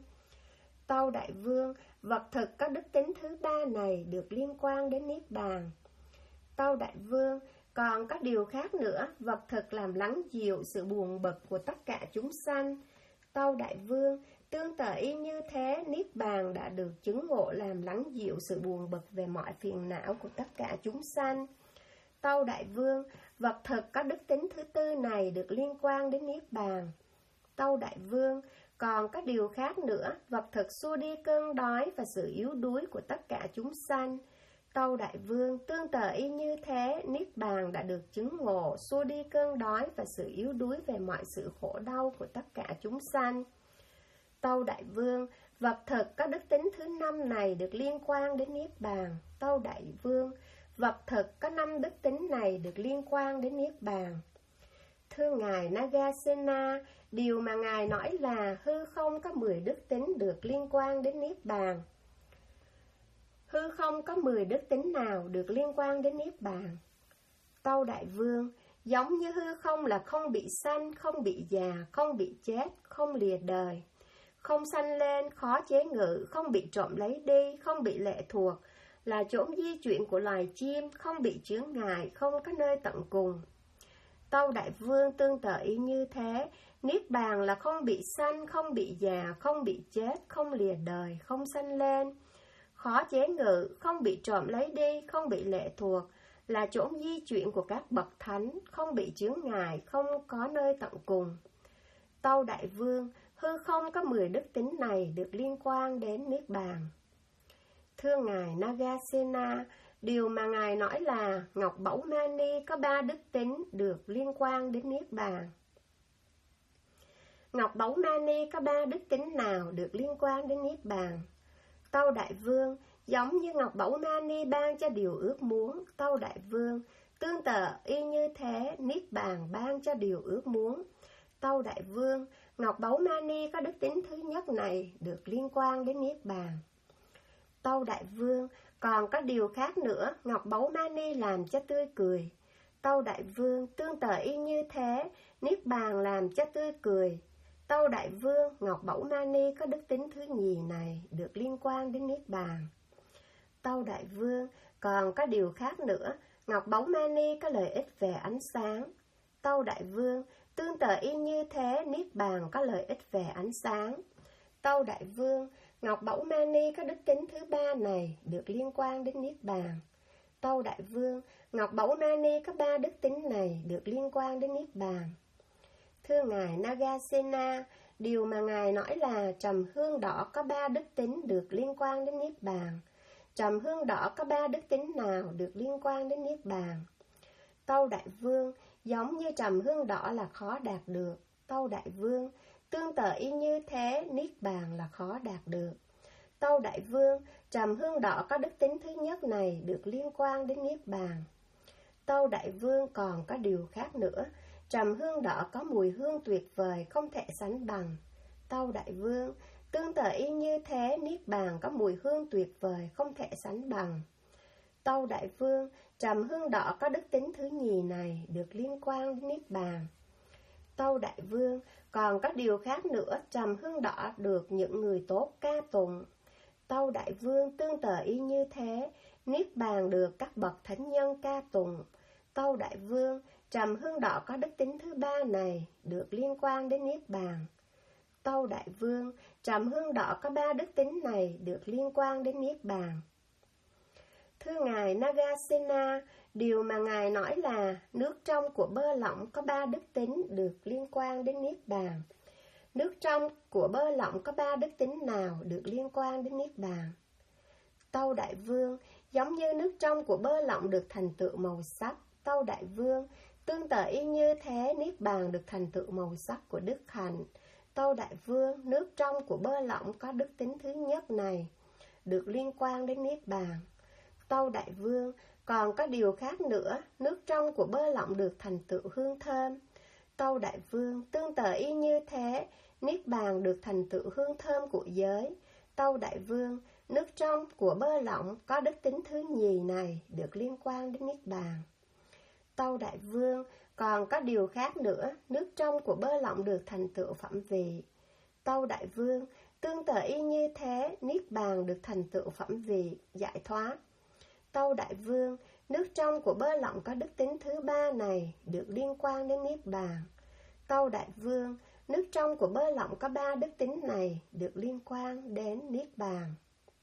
Tâu Đại Vương, vật thực có đức tính thứ ba này được liên quan đến Niết Bàn. Tâu Đại Vương, còn có điều khác nữa, vật thực làm lắng dịu sự buồn bực của tất cả chúng sanh. Tâu Đại Vương, tương tự y như thế, Niết Bàn đã được chứng ngộ làm lắng dịu sự buồn bực về mọi phiền não của tất cả chúng sanh. Tâu Đại Vương, vật thực có đức tính thứ tư này được liên quan đến Niết Bàn. Tâu Đại Vương, còn có điều khác nữa, vật thực xua đi cơn đói và sự yếu đuối của tất cả chúng sanh. Tâu Đại Vương, tương tự y như thế, Niết Bàn đã được chứng ngộ, xua đi cơn đói và sự yếu đuối về mọi sự khổ đau của tất cả chúng sanh. Tâu Đại Vương, vật thực có đức tính thứ 5 này được liên quan đến Niết Bàn. Tâu Đại Vương, vật thực có 5 đức tính này được liên quan đến Niết Bàn. Thưa Ngài Nagasena, điều mà Ngài nói là hư không có 10 đức tính được liên quan đến Niết Bàn. hư không có 10 đức tính nào được liên quan đến Niết Bàn? Tâu Đại Vương, giống như hư không là không bị sanh, không bị già, không bị chết, không lìa đời, không sanh lên, khó chế ngự, không bị trộm lấy đi, không bị lệ thuộc, là chốn di chuyển của loài chim, không bị chướng ngại, không có nơi tận cùng. Tâu Đại Vương, tương tự y như thế, Niết Bàn là không bị sanh, không bị già, không bị chết, không lìa đời, không sanh lên, khó chế ngự, không bị trộm lấy đi, không bị lệ thuộc, là chốn di chuyển của các bậc thánh, không bị chướng ngại, không có nơi tận cùng. Tâu Đại Vương, hư không có 10 đức tính này được liên quan đến Niết Bàn. Thưa Ngài Nagasena, điều mà Ngài nói là Ngọc Bẩu Mani có 3 đức tính được liên quan đến Niết Bàn. Ngọc Bẩu Mani có 3 đức tính nào được liên quan đến Niết Bàn? Tâu Đại Vương, giống như Ngọc Bẩu Mani ban cho điều ước muốn. Tâu Đại Vương, tương tự y như thế, Niết Bàn ban cho điều ước muốn. Tâu Đại Vương, Ngọc Báu Mani có đức tính thứ nhất này được liên quan đến Niết Bàn. Tâu Đại Vương, còn có điều khác nữa, Ngọc Báu Mani làm cho tươi cười. Tâu Đại Vương, tương tự y như thế, Niết Bàn làm cho tươi cười. Tâu Đại Vương, Ngọc Báu Mani có đức tính thứ nhì này được liên quan đến Niết Bàn. Tâu Đại Vương, còn có điều khác nữa, Ngọc Báu Mani có lợi ích về ánh sáng. Tâu Đại Vương, tương tự y như thế, Niết Bàn có lợi ích về ánh sáng. Tâu Đại Vương, Ngọc Báu Mani có đức tính thứ ba này được liên quan đến Niết Bàn. Tâu Đại Vương, Ngọc Báu Mani có 3 đức tính này được liên quan đến Niết Bàn. Thưa Ngài Nagasena, điều mà Ngài nói là trầm hương đỏ có 3 đức tính được liên quan đến Niết Bàn. Trầm hương đỏ có 3 đức tính nào được liên quan đến Niết Bàn? Tâu Đại Vương, giống như trầm hương đỏ là khó đạt được. Tâu Đại Vương, tương tự y như thế, Niết Bàn là khó đạt được. Tâu Đại Vương, trầm hương đỏ có đức tính thứ nhất này được liên quan đến Niết Bàn. Tâu Đại Vương, còn có điều khác nữa, trầm hương đỏ có mùi hương tuyệt vời không thể sánh bằng. Tâu Đại Vương, tương tự y như thế, Niết Bàn có mùi hương tuyệt vời không thể sánh bằng. Tâu Đại Vương, trầm hương đỏ có đức tính thứ nhì này được liên quan đến Niết Bàn. Tâu Đại Vương, còn có điều khác nữa, trầm hương đỏ được những người tốt ca tụng. Tâu Đại Vương, tương tự y như thế, Niết Bàn được các bậc thánh nhân ca tụng. Tâu Đại Vương, trầm hương đỏ có đức tính thứ ba này được liên quan đến Niết Bàn. Tâu Đại Vương, trầm hương đỏ có 3 đức tính này được liên quan đến Niết Bàn. Thưa Ngài Nagasena, điều mà Ngài nói là nước trong của bơ lỏng có 3 đức tính được liên quan đến Niết Bàn. Nước trong của bơ lỏng có 3 đức tính nào được liên quan đến Niết Bàn? Tâu Đại Vương, giống như nước trong của bơ lỏng được thành tựu màu sắc. Tâu Đại Vương, tương tự y như thế, Niết Bàn được thành tựu màu sắc của đức hạnh. Tâu Đại Vương, nước trong của bơ lỏng có đức tính thứ nhất này được liên quan đến Niết Bàn. Tâu Đại Vương, còn có điều khác nữa, nước trong của bơ lỏng được thành tựu hương thơm. Tâu Đại Vương, tương tự y như thế, Niết Bàn được thành tựu hương thơm của giới. Tâu Đại Vương, nước trong của bơ lỏng có đức tính thứ nhì này được liên quan đến Niết Bàn. Tâu Đại Vương, còn có điều khác nữa, nước trong của bơ lỏng được thành tựu phẩm vị. Tâu Đại Vương, tương tự y như thế, Niết Bàn được thành tựu phẩm vị, giải thoát. Tâu Đại Vương, nước trong của bơ lỏng có đức tính thứ ba này được liên quan đến Niết Bàn. Tâu Đại Vương, nước trong của bơ lỏng có 3 đức tính này được liên quan đến Niết Bàn.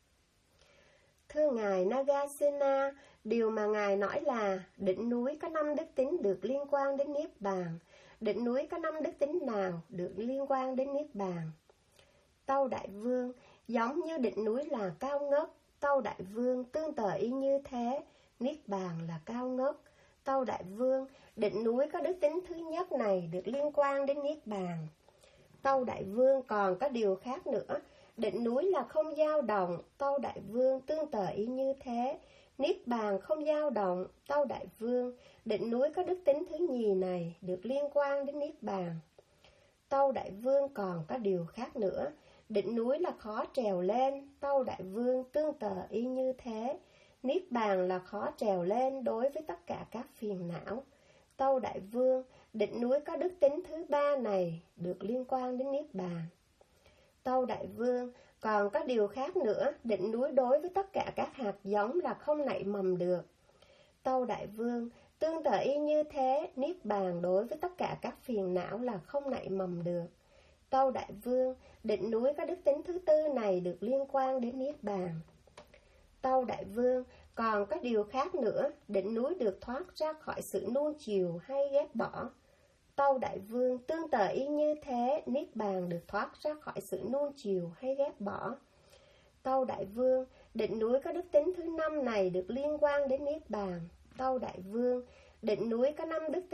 Thưa Ngài Nagasena, điều mà Ngài nói là đỉnh núi có 5 đức tính được liên quan đến Niết Bàn. Đỉnh núi có 5 đức tính nào được liên quan đến Niết Bàn? Tâu Đại Vương, giống như đỉnh núi là cao ngất. Tâu Đại Vương, tương tự y như thế, Niết Bàn là cao ngất. Tâu Đại Vương, đỉnh núi có đức tính thứ nhất này được liên quan đến Niết Bàn. Tâu Đại Vương, còn có điều khác nữa, đỉnh núi là không dao động. Tâu Đại Vương, tương tự y như thế, Niết Bàn không dao động. Tâu Đại Vương, đỉnh núi có đức tính thứ nhì này được liên quan đến Niết Bàn. Tâu Đại Vương, còn có điều khác nữa, đỉnh núi là khó trèo lên, Tâu Đại Vương tương tự y như thế. Niết bàn là khó trèo lên đối với tất cả các phiền não. Tâu Đại Vương, đỉnh núi có đức tính thứ ba này được liên quan đến Niết bàn. Tâu Đại Vương, còn có điều khác nữa, đỉnh núi đối với tất cả các hạt giống là không nảy mầm được. Tâu Đại Vương, tương tự y như thế, Niết bàn đối với tất cả các phiền não là không nảy mầm được. Tâu Đại Vương, đỉnh núi có đức tính thứ tư này được liên quan đến Niết bàn. Tâu Đại Vương, còn có điều khác nữa, đỉnh núi được thoát ra khỏi sự nuông chiều hay ghét bỏ. Tâu Đại Vương, tương tự y như thế, Niết bàn được thoát ra khỏi sự nuông chiều hay ghét bỏ. Tâu Đại Vương, đỉnh núi có đức tính thứ năm này được liên quan đến Niết bàn. Tâu Đại Vương, đỉnh núi có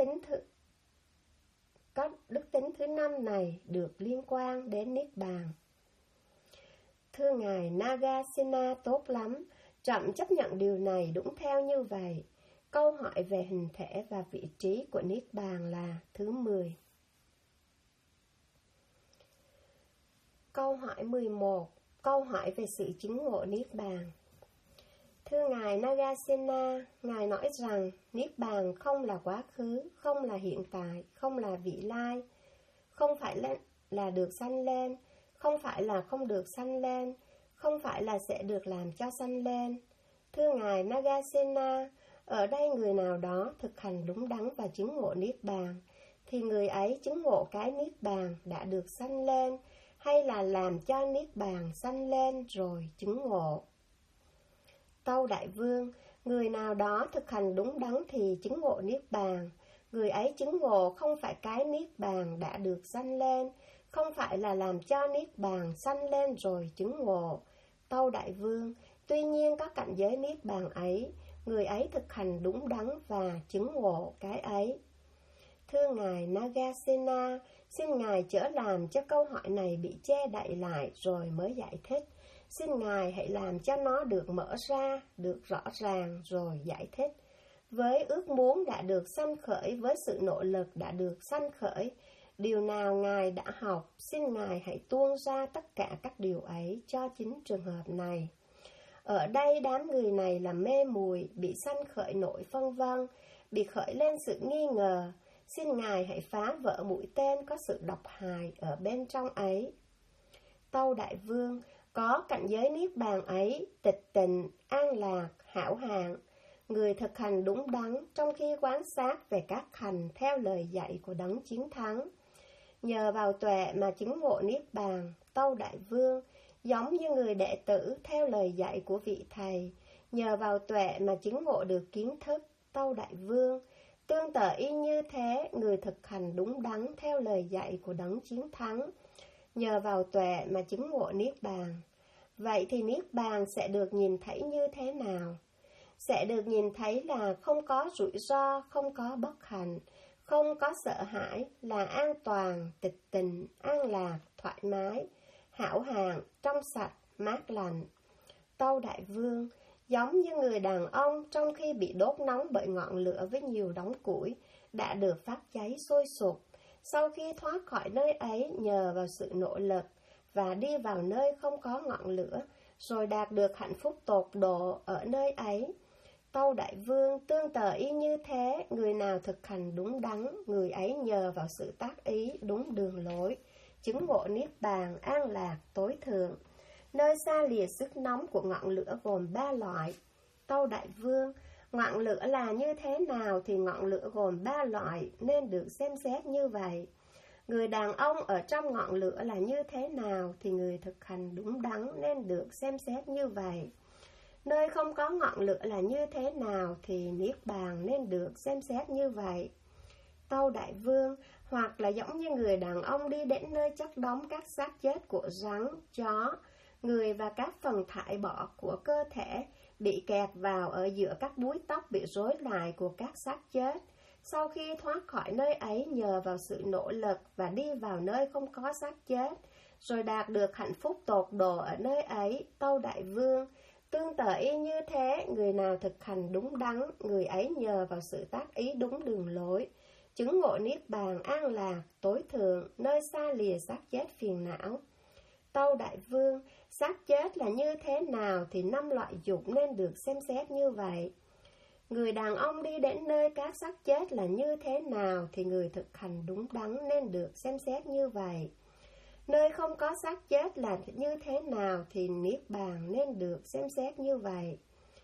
đức tính thứ năm này được liên quan đến Niết bàn. Thưa Ngài Nagasena, tốt lắm, Trẫm chấp nhận điều này đúng theo như vậy. Câu hỏi về hình thể và vị trí của Niết bàn là thứ 10. Câu hỏi 11. Câu hỏi về sự chứng ngộ Niết bàn. Thưa Ngài Nagasena, Ngài nói rằng Niết bàn không là quá khứ, không là hiện tại, không là vị lai, không phải là được sanh lên, không phải là không được sanh lên, không phải là sẽ được làm cho sanh lên. Thưa Ngài Nagasena, ở đây người nào đó thực hành đúng đắn và chứng ngộ Niết bàn, thì người ấy chứng ngộ cái Niết bàn đã được sanh lên, hay là làm cho Niết bàn sanh lên rồi chứng ngộ? Tâu Đại Vương, người nào đó thực hành đúng đắn thì chứng ngộ Niết bàn. Người ấy chứng ngộ không phải cái Niết bàn đã được sanh lên, không phải là làm cho Niết bàn sanh lên rồi chứng ngộ. Tâu Đại Vương, tuy nhiên có cảnh giới Niết bàn ấy, người ấy thực hành đúng đắn và chứng ngộ cái ấy. Thưa Ngài Nagasena, xin Ngài chữa làm cho câu hỏi này bị che đậy lại rồi mới giải thích. Xin Ngài hãy làm cho nó được mở ra, được rõ ràng rồi giải thích. Với ước muốn đã được sanh khởi, với sự nỗ lực đã được sanh khởi, điều nào Ngài đã học, xin Ngài hãy tuôn ra tất cả các điều ấy cho chính trường hợp này. Ở đây đám người này là mê muội, bị sanh khởi nỗi phân vân, bị khởi lên sự nghi ngờ. Xin Ngài hãy phá vỡ mũi tên có sự độc hại ở bên trong ấy. Tâu Đại Vương, có cảnh giới Niết bàn ấy, tịch tịnh, an lạc, hảo hạng. Người thực hành đúng đắn trong khi quan sát về các hành theo lời dạy của đấng chiến thắng. Nhờ vào tuệ mà chứng ngộ Niết bàn, Tâu Đại Vương, giống như người đệ tử theo lời dạy của vị thầy, nhờ vào tuệ mà chứng ngộ được kiến thức. Tâu Đại Vương, tương tự y như thế, người thực hành đúng đắn theo lời dạy của đấng chiến thắng, nhờ vào tuệ mà chứng ngộ Niết bàn. Vậy thì Niết bàn sẽ được nhìn thấy như thế nào? Sẽ được nhìn thấy là không có rủi ro, không có bất hạnh, không có sợ hãi, là an toàn, tịch tịnh, an lạc, thoải mái, hảo hạng, trong sạch, mát lành. Tâu Đại Vương, giống như người đàn ông trong khi bị đốt nóng bởi ngọn lửa với nhiều đống củi, đã được phát cháy sôi sục. Sau khi thoát khỏi nơi ấy nhờ vào sự nỗ lực và đi vào nơi không có ngọn lửa, rồi đạt được hạnh phúc tột độ ở nơi ấy. Tâu Đại Vương, tương tự y như thế, người nào thực hành đúng đắn, người ấy nhờ vào sự tác ý đúng đường lối, chứng ngộ Niết bàn, an lạc, tối thượng. Nơi xa lìa sức nóng của ngọn lửa gồm 3 loại. Tâu Đại Vương, ngọn lửa là như thế nào thì ngọn lửa gồm 3 loại nên được xem xét như vậy. Người đàn ông ở trong ngọn lửa là như thế nào thì người thực hành đúng đắn nên được xem xét như vậy. Nơi không có ngọn lửa là như thế nào thì Niết bàn nên được xem xét như vậy. Tâu Đại Vương, hoặc là giống như người đàn ông đi đến nơi chất đống các xác chết của rắn, chó, người và các phần thải bỏ của cơ thể bị kẹt vào ở giữa các búi tóc bị rối lại của các xác chết. Sau khi thoát khỏi nơi ấy nhờ vào sự nỗ lực và đi vào nơi không có xác chết, rồi đạt được hạnh phúc tột độ ở nơi ấy. Tâu Đại Vương, tương tự y như thế, người nào thực hành đúng đắn, người ấy nhờ vào sự tác ý đúng đường lối, chứng ngộ Niết bàn, an lạc, tối thượng, nơi xa lìa xác chết phiền não. Tâu Đại Vương, xác chết là như thế nào thì 5 loại dục nên được xem xét như vậy. Người đàn ông đi đến nơi các xác chết là như thế nào thì người thực hành đúng đắn nên được xem xét như vậy. Nơi không có xác chết là như thế nào thì Niết Bàn nên được xem xét như vậy.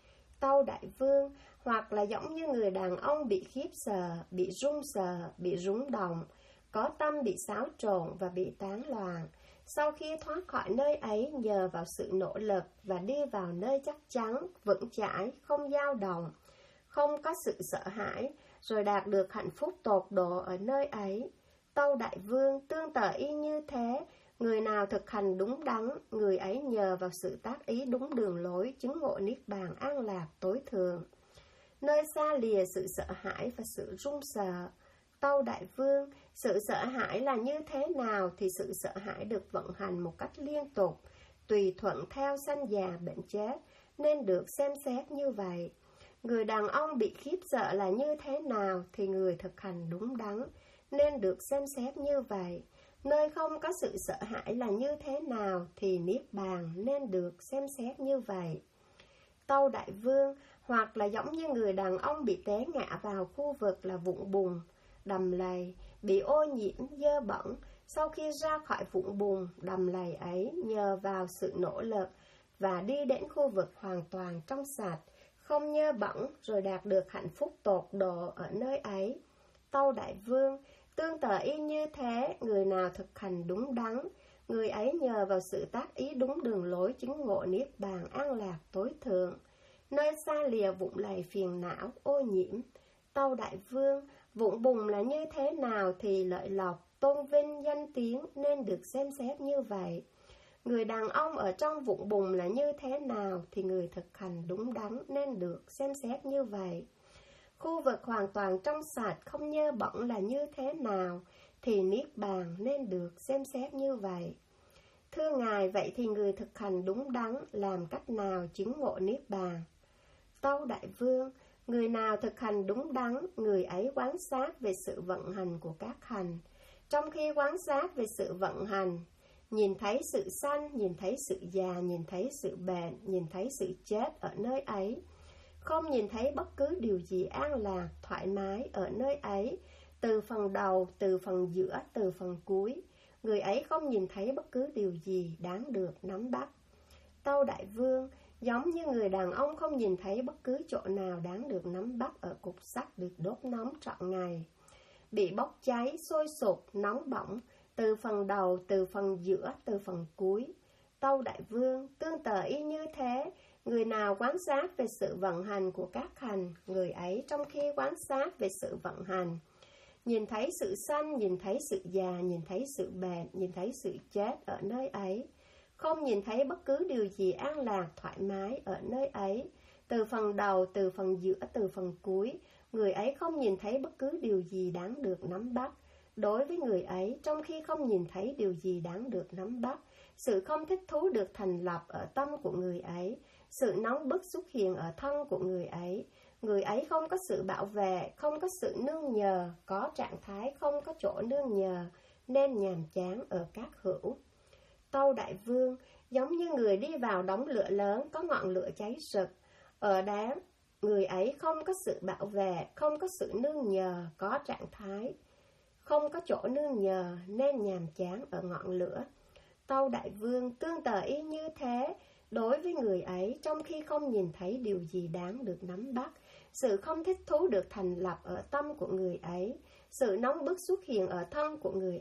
Tâu Đại Vương, hoặc là giống như người đàn ông bị khiếp sợ, bị run sợ, bị rúng động, có tâm bị xáo trộn và bị tán loạn. Sau khi thoát khỏi nơi ấy nhờ vào sự nỗ lực và đi vào nơi chắc chắn, vững chãi, không dao động, không có sự sợ hãi, rồi đạt được hạnh phúc tột độ ở nơi ấy. Tâu Đại Vương, tương tự y như thế, người nào thực hành đúng đắn, người ấy nhờ vào sự tác ý đúng đường lối, chứng ngộ Niết Bàn an lạc tối thượng. Nơi xa lìa sự sợ hãi và sự run sợ. Tâu Đại Vương, sự sợ hãi là như thế nào thì sự sợ hãi được vận hành một cách liên tục, tùy thuận theo sanh già bệnh chết, nên được xem xét như vậy. Người đàn ông bị khiếp sợ là như thế nào thì người thực hành đúng đắn, nên được xem xét như vậy. Nơi không có sự sợ hãi là như thế nào thì Niết Bàn nên được xem xét như vậy. Tâu Đại Vương, hoặc là giống như người đàn ông bị té ngã vào khu vực là vũng bùn, đầm lầy, bị ô nhiễm, dơ bẩn. Sau khi ra khỏi vũng bùn, đầm lầy ấy nhờ vào sự nỗ lực và đi đến khu vực hoàn toàn trong sạch, không nhơ bẩn, rồi đạt được hạnh phúc tột độ ở nơi ấy. Tâu Đại Vương, tương tự y như thế, người nào thực hành đúng đắn, người ấy nhờ vào sự tác ý đúng đường lối chứng ngộ Niết Bàn an lạc tối thượng, nơi xa lìa vũng lầy phiền não, ô nhiễm. Tâu Đại Vương, vũng bùn là như thế nào thì lợi lộc, tôn vinh, danh tiếng nên được xem xét như vậy. Người đàn ông ở trong vũng bùn là như thế nào thì người thực hành đúng đắn nên được xem xét như vậy. Khu vực hoàn toàn trong sạch, không nhơ bẩn là như thế nào thì Niết Bàn nên được xem xét như vậy. Thưa Ngài, vậy thì người thực hành đúng đắn làm cách nào chứng ngộ Niết Bàn? Tâu Đại Vương, người nào thực hành đúng đắn, người ấy quan sát về sự vận hành của các hành. Trong khi quan sát về sự vận hành, nhìn thấy sự sanh, nhìn thấy sự già, nhìn thấy sự bệnh, nhìn thấy sự chết ở nơi ấy. Không nhìn thấy bất cứ điều gì an lạc, thoải mái ở nơi ấy, từ phần đầu, từ phần giữa, từ phần cuối. Người ấy không nhìn thấy bất cứ điều gì đáng được nắm bắt. Tâu Đại Vương, giống như người đàn ông không nhìn thấy bất cứ chỗ nào đáng được nắm bắt ở cục sắt được đốt nóng trọn ngày, bị bốc cháy, sôi sục, nóng bỏng, từ phần đầu, từ phần giữa, từ phần cuối. Tâu Đại Vương, tương tự y như thế, người nào quan sát về sự vận hành của các hành, người ấy trong khi quan sát về sự vận hành, nhìn thấy sự sanh, nhìn thấy sự già, nhìn thấy sự bệnh, nhìn thấy sự chết ở nơi ấy. Không nhìn thấy bất cứ điều gì an lạc, thoải mái ở nơi ấy, từ phần đầu, từ phần giữa, từ phần cuối. Người ấy không nhìn thấy bất cứ điều gì đáng được nắm bắt. Đối với người ấy, trong khi không nhìn thấy điều gì đáng được nắm bắt, sự không thích thú được thành lập ở tâm của người ấy, sự nóng bức xuất hiện ở thân của người ấy. Người ấy không có sự bảo vệ, không có sự nương nhờ, có trạng thái không có chỗ nương nhờ, nên nhàm chán ở các hữu. Tâu Đại Vương, giống như người đi vào đống lửa lớn có ngọn lửa cháy rực, ở đó người ấy không có sự bảo vệ, không có sự nương nhờ, có trạng thái không có chỗ nương nhờ, nên nhàm chán ở ngọn lửa. Tâu Đại Vương, tương tự y như thế, đối với người ấy, trong khi không nhìn thấy điều gì đáng được nắm bắt, sự không thích thú được thành lập ở tâm của người ấy, sự nóng bức xuất hiện ở thân của người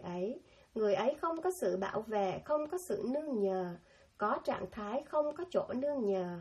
ấy không có sự bảo vệ, không có sự nương nhờ, có trạng thái không có chỗ nương nhờ,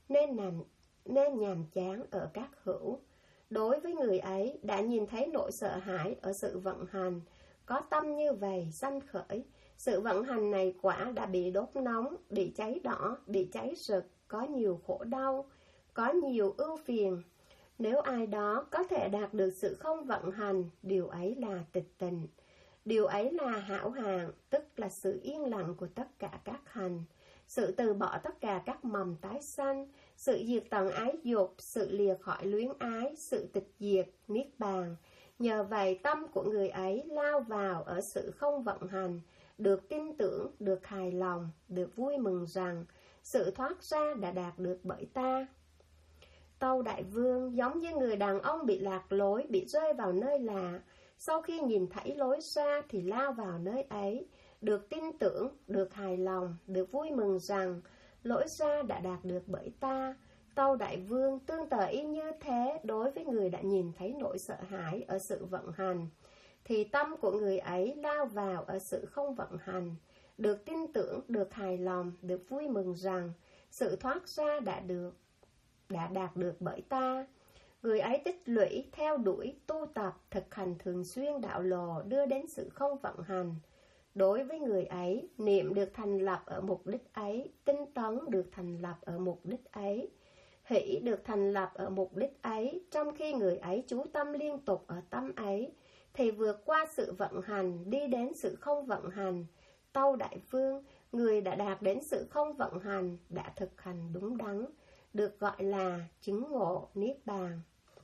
nên nhàm chán ở các hữu. Đối với người ấy, đã nhìn thấy nỗi sợ hãi ở sự vận hành, có tâm như vậy sanh khởi. Sự vận hành này quả đã bị đốt nóng, bị cháy đỏ, bị cháy rực, có nhiều khổ đau, có nhiều ưu phiền. Nếu ai đó có thể đạt được sự không vận hành, điều ấy là tịch tịnh. Điều ấy là hảo hạng, tức là sự yên lặng của tất cả các hành, sự từ bỏ tất cả các mầm tái sanh, sự diệt tận ái dục, sự lìa khỏi luyến ái, sự tịch diệt, niết bàn. Nhờ vậy tâm của người ấy lao vào ở sự không vận hành, được tin tưởng, được hài lòng, được vui mừng rằng sự thoát ra đã đạt được bởi ta. Tâu Đại Vương giống như người đàn ông bị lạc lối, bị rơi vào nơi lạ. Sau khi nhìn thấy lối ra thì lao vào nơi ấy, được tin tưởng, được hài lòng, được vui mừng rằng lối ra đã đạt được bởi ta. Tâu Đại Vương tương tự y như thế đối với người đã nhìn thấy nỗi sợ hãi ở sự vận hành, thì tâm của người ấy lao vào ở sự không vận hành, được tin tưởng, được hài lòng, được vui mừng rằng sự thoát ra đã đạt được bởi ta. Người ấy tích lũy, theo đuổi, tu tập, thực hành thường xuyên đạo lộ đưa đến sự không vận hành. Đối với người ấy, niệm được thành lập ở mục đích ấy, tinh tấn được thành lập ở mục đích ấy, hỷ được thành lập ở mục đích ấy. Trong khi người ấy chú tâm liên tục ở tâm ấy, thì vượt qua sự vận hành, đi đến sự không vận hành. Tâu Đại Vương, người đã đạt đến sự không vận hành, đã thực hành đúng đắn, được gọi là chứng ngộ Niết Bàn.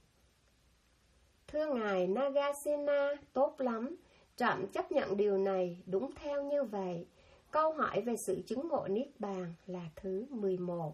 Thưa Ngài Nagasena, tốt lắm, trẫm chấp nhận điều này, đúng theo như vậy. Câu hỏi về sự chứng ngộ Niết Bàn là thứ 11.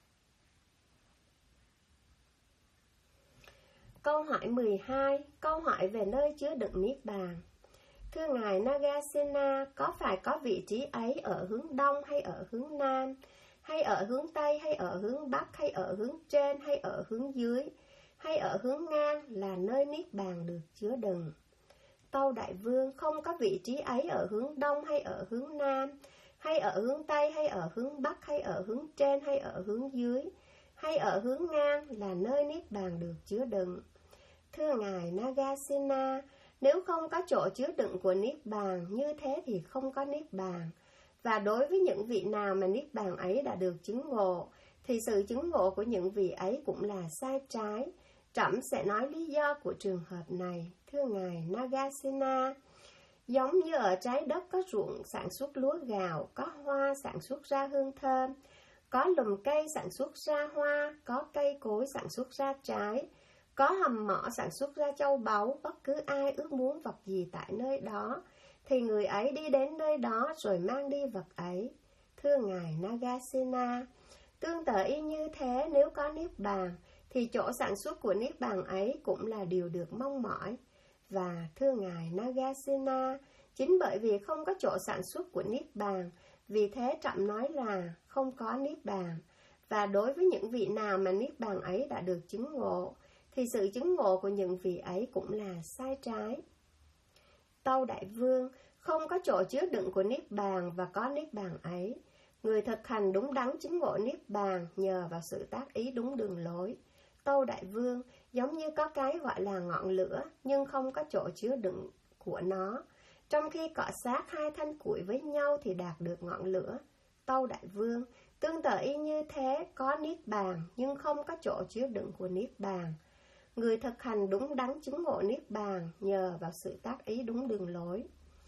Câu hỏi 12, câu hỏi về nơi chứa đựng Niết Bàn. Thưa Ngài Nagasena, có phải có vị trí ấy ở hướng Đông hay ở hướng Nam, hay ở hướng Tây, hay ở hướng Bắc, hay ở hướng trên, hay ở hướng dưới, hay ở hướng ngang là nơi Niết Bàn được chứa đựng? Tâu Đại Vương, không có vị trí ấy ở hướng Đông hay ở hướng Nam, hay ở hướng Tây, hay ở hướng Bắc, hay ở hướng trên, hay ở hướng dưới, hay ở hướng ngang là nơi Niết Bàn được chứa đựng. Thưa Ngài Nagasena, nếu không có chỗ chứa đựng của Niết Bàn, như thế thì không có Niết Bàn. Và đối với những vị nào mà Niết Bàn ấy đã được chứng ngộ, thì sự chứng ngộ của những vị ấy cũng là sai trái. Trẫm sẽ nói lý do của trường hợp này. Thưa Ngài Nagasena, giống như ở trái đất có ruộng sản xuất lúa gạo, có hoa sản xuất ra hương thơm, có lùm cây sản xuất ra hoa, có cây cối sản xuất ra trái, có hầm mỏ sản xuất ra châu báu. Bất cứ ai ước muốn vật gì tại nơi đó, thì người ấy đi đến nơi đó rồi mang đi vật ấy. Thưa Ngài Nagasena, tương tự y như thế, nếu có Niết Bàn, thì chỗ sản xuất của Niết Bàn ấy cũng là điều được mong mỏi. Và thưa Ngài Nagasena, chính bởi vì không có chỗ sản xuất của Niết Bàn, vì thế trẫm nói là không có Niết Bàn. Và đối với những vị nào mà Niết Bàn ấy đã được chứng ngộ, thì sự chứng ngộ của những vị ấy cũng là sai trái. Tâu Đại Vương, không có chỗ chứa đựng của Niết Bàn và có Niết Bàn ấy. Người thực hành đúng đắn chứng ngộ Niết Bàn nhờ vào sự tác ý đúng đường lối. Tâu Đại Vương, giống như có cái gọi là ngọn lửa, nhưng không có chỗ chứa đựng của nó. Trong khi cọ xát hai thanh củi với nhau thì đạt được ngọn lửa. Tâu Đại Vương, tương tự y như thế, có Niết Bàn, nhưng không có chỗ chứa đựng của Niết Bàn. Người thực hành đúng đắn chứng ngộ Niết Bàn nhờ vào sự tác ý đúng đường lối.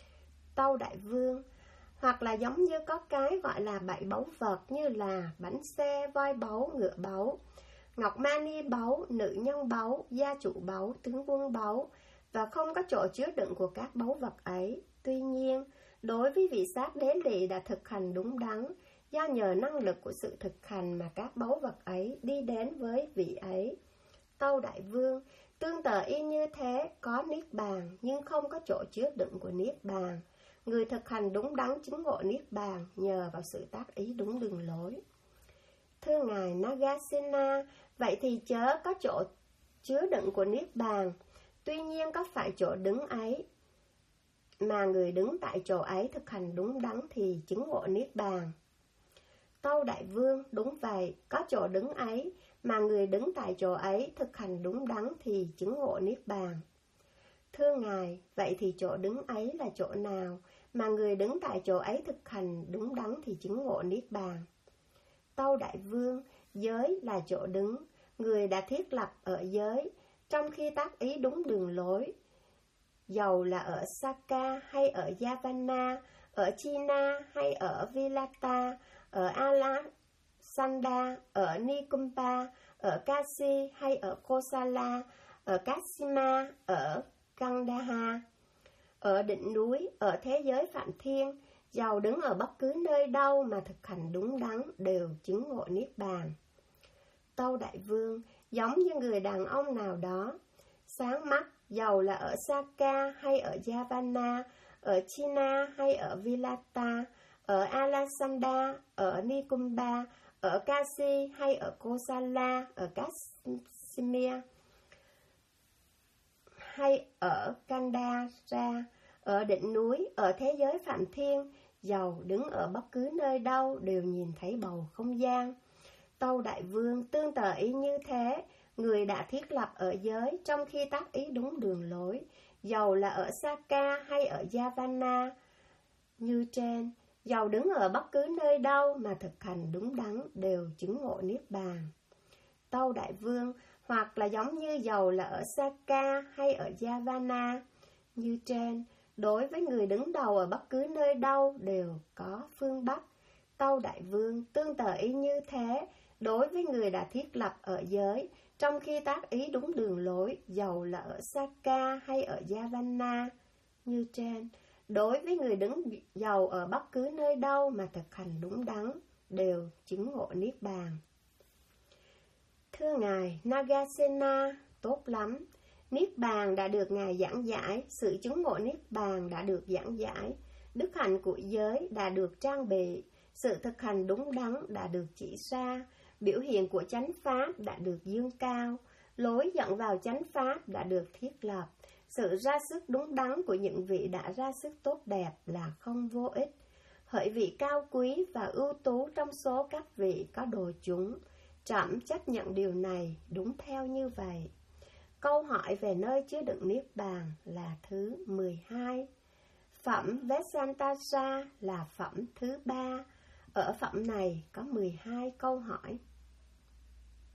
Tâu Đại Vương, hoặc là giống như có cái gọi là 7 báu vật, như là bánh xe, voi báu, ngựa báu, ngọc mani báu, nữ nhân báu, gia chủ báu, tướng quân báu, và không có chỗ chứa đựng của các báu vật ấy. Tuy nhiên, đối với vị sát đế lị đã thực hành đúng đắn, do nhờ năng lực của sự thực hành mà các báu vật ấy đi đến với vị ấy. Tâu Đại Vương, tương tự y như thế, có Niết Bàn, nhưng không có chỗ chứa đựng của Niết Bàn. Người thực hành đúng đắn chứng ngộ Niết Bàn nhờ vào sự tác ý đúng đường lối. Thưa Ngài Nagasena, vậy thì chớ có chỗ chứa đựng của Niết Bàn. Tuy nhiên có phải chỗ đứng ấy mà người đứng tại chỗ ấy thực hành đúng đắn thì chứng ngộ Niết Bàn? Tâu Đại Vương, đúng vậy, có chỗ đứng ấy mà người đứng tại chỗ ấy thực hành đúng đắn thì chứng ngộ Niết Bàn. Thưa Ngài, vậy thì chỗ đứng ấy là chỗ nào mà người đứng tại chỗ ấy thực hành đúng đắn thì chứng ngộ Niết Bàn? Tâu Đại Vương, giới là chỗ đứng, người đã thiết lập ở giới, trong khi tác ý đúng đường lối. Dầu là ở Saka hay ở Yavanna, ở China hay ở Vilata, ở Alasanda, ở Nikumpa, ở Kasi hay ở Kosala, ở Kasima, ở Kandaha, ở đỉnh núi, ở thế giới Phạm Thiên, dầu đứng ở bất cứ nơi đâu mà thực hành đúng đắn đều chứng ngộ Niết Bàn. Tâu Đại Vương giống như người đàn ông nào đó, sáng mắt, dầu là ở Saka hay ở Javana, ở China hay ở Vilata, ở Alasanda, ở Nikumba, ở Kashi hay ở Kosala, ở Kashmir hay ở Kandara, ở đỉnh núi, ở thế giới Phạm Thiên, dầu đứng ở bất cứ nơi đâu đều nhìn thấy bầu không gian. Tâu Đại Vương tương tự ý như thế, người đã thiết lập ở giới trong khi tác ý đúng đường lối, dầu là ở Saka hay ở Javana như trên, dầu đứng ở bất cứ nơi đâu mà thực hành đúng đắn đều chứng ngộ Niết Bàn. Tâu Đại Vương hoặc là giống như dầu là ở Saka hay ở Javana như trên, đối với người đứng đầu ở bất cứ nơi đâu đều có phương Bắc. Tâu Đại Vương tương tự ý như thế, đối với người đã thiết lập ở giới, trong khi tác ý đúng đường lối, dầu là ở Saka hay ở Javana như trên, đối với người đứng dầu ở bất cứ nơi đâu mà thực hành đúng đắn, đều chứng ngộ Niết Bàn. Thưa Ngài Nagasena, tốt lắm. Niết Bàn đã được Ngài giảng giải, sự chứng ngộ Niết Bàn đã được giảng giải, đức hạnh của giới đã được trang bị, sự thực hành đúng đắn đã được chỉ ra, biểu hiện của chánh pháp đã được dương cao, lối dẫn vào chánh pháp đã được thiết lập. Sự ra sức đúng đắn của những vị đã ra sức tốt đẹp là không vô ích. Hỡi vị cao quý và ưu tú trong số các vị có đồ chúng, trẫm chấp nhận điều này đúng theo như vậy. Câu hỏi về nơi chứa đựng Niết Bàn là thứ 12. Phẩm Vesantasa là phẩm thứ 3. Ở phẩm này có 12 câu hỏi.